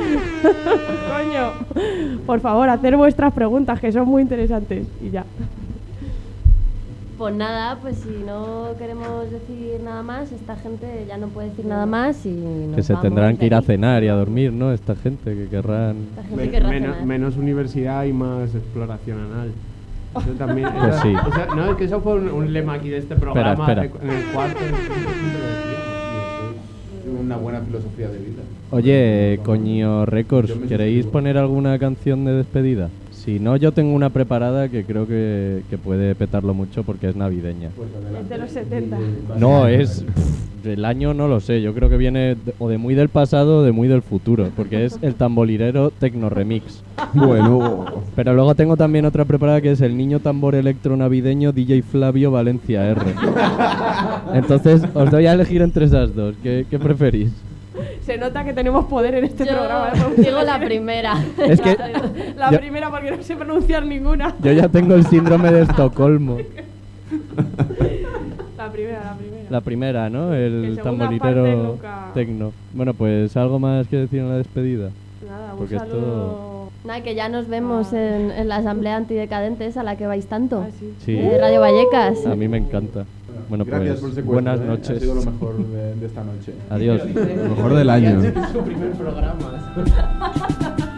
Coño, por favor, hacer vuestras preguntas, que son muy interesantes. Y ya. Pues nada, pues si no queremos decir nada más, esta gente ya no puede decir nada más y nos que se vamos tendrán que ir a aquí. cenar y a dormir, ¿no? Esta gente que querrán... Menos universidad y más exploración anal. Eso también, Pues sí. O sea, no, es que eso fue un lema aquí de este programa. Espera. En el cuarto. Una buena filosofía de vida. Oye, Coño Records, ¿queréis poner alguna canción de despedida? Si no, yo tengo una preparada que creo que puede petarlo mucho porque es navideña. Es de los 70. No, es... el año no lo sé, yo creo que viene o de muy del pasado o de muy del futuro, porque es el Tamborilero Tecno Remix. Bueno. Pero luego tengo también otra preparada que es el Niño Tambor Electro Navideño DJ Flavio Valencia R. Entonces, os doy a elegir entre esas dos. ¿Qué preferís? Se nota que tenemos poder en este programa. Digo la primera. Es que la yo- primera porque no sé pronunciar ninguna. Yo ya tengo el síndrome de Estocolmo. La primera. La primera, ¿no? El segunda tamborilero parte nunca- tecno. Bueno, pues algo más que decir en la despedida. Nada, Porque un saludo. Nada, que ya nos vemos en la asamblea antidecadentes a la que vais tanto. Sí. De Radio Vallecas. A mí me encanta. Bueno, Gracias por pues el secuestro, buenas Ha noches. sido lo mejor de esta noche. Adiós. Lo mejor del año. Su primer programa.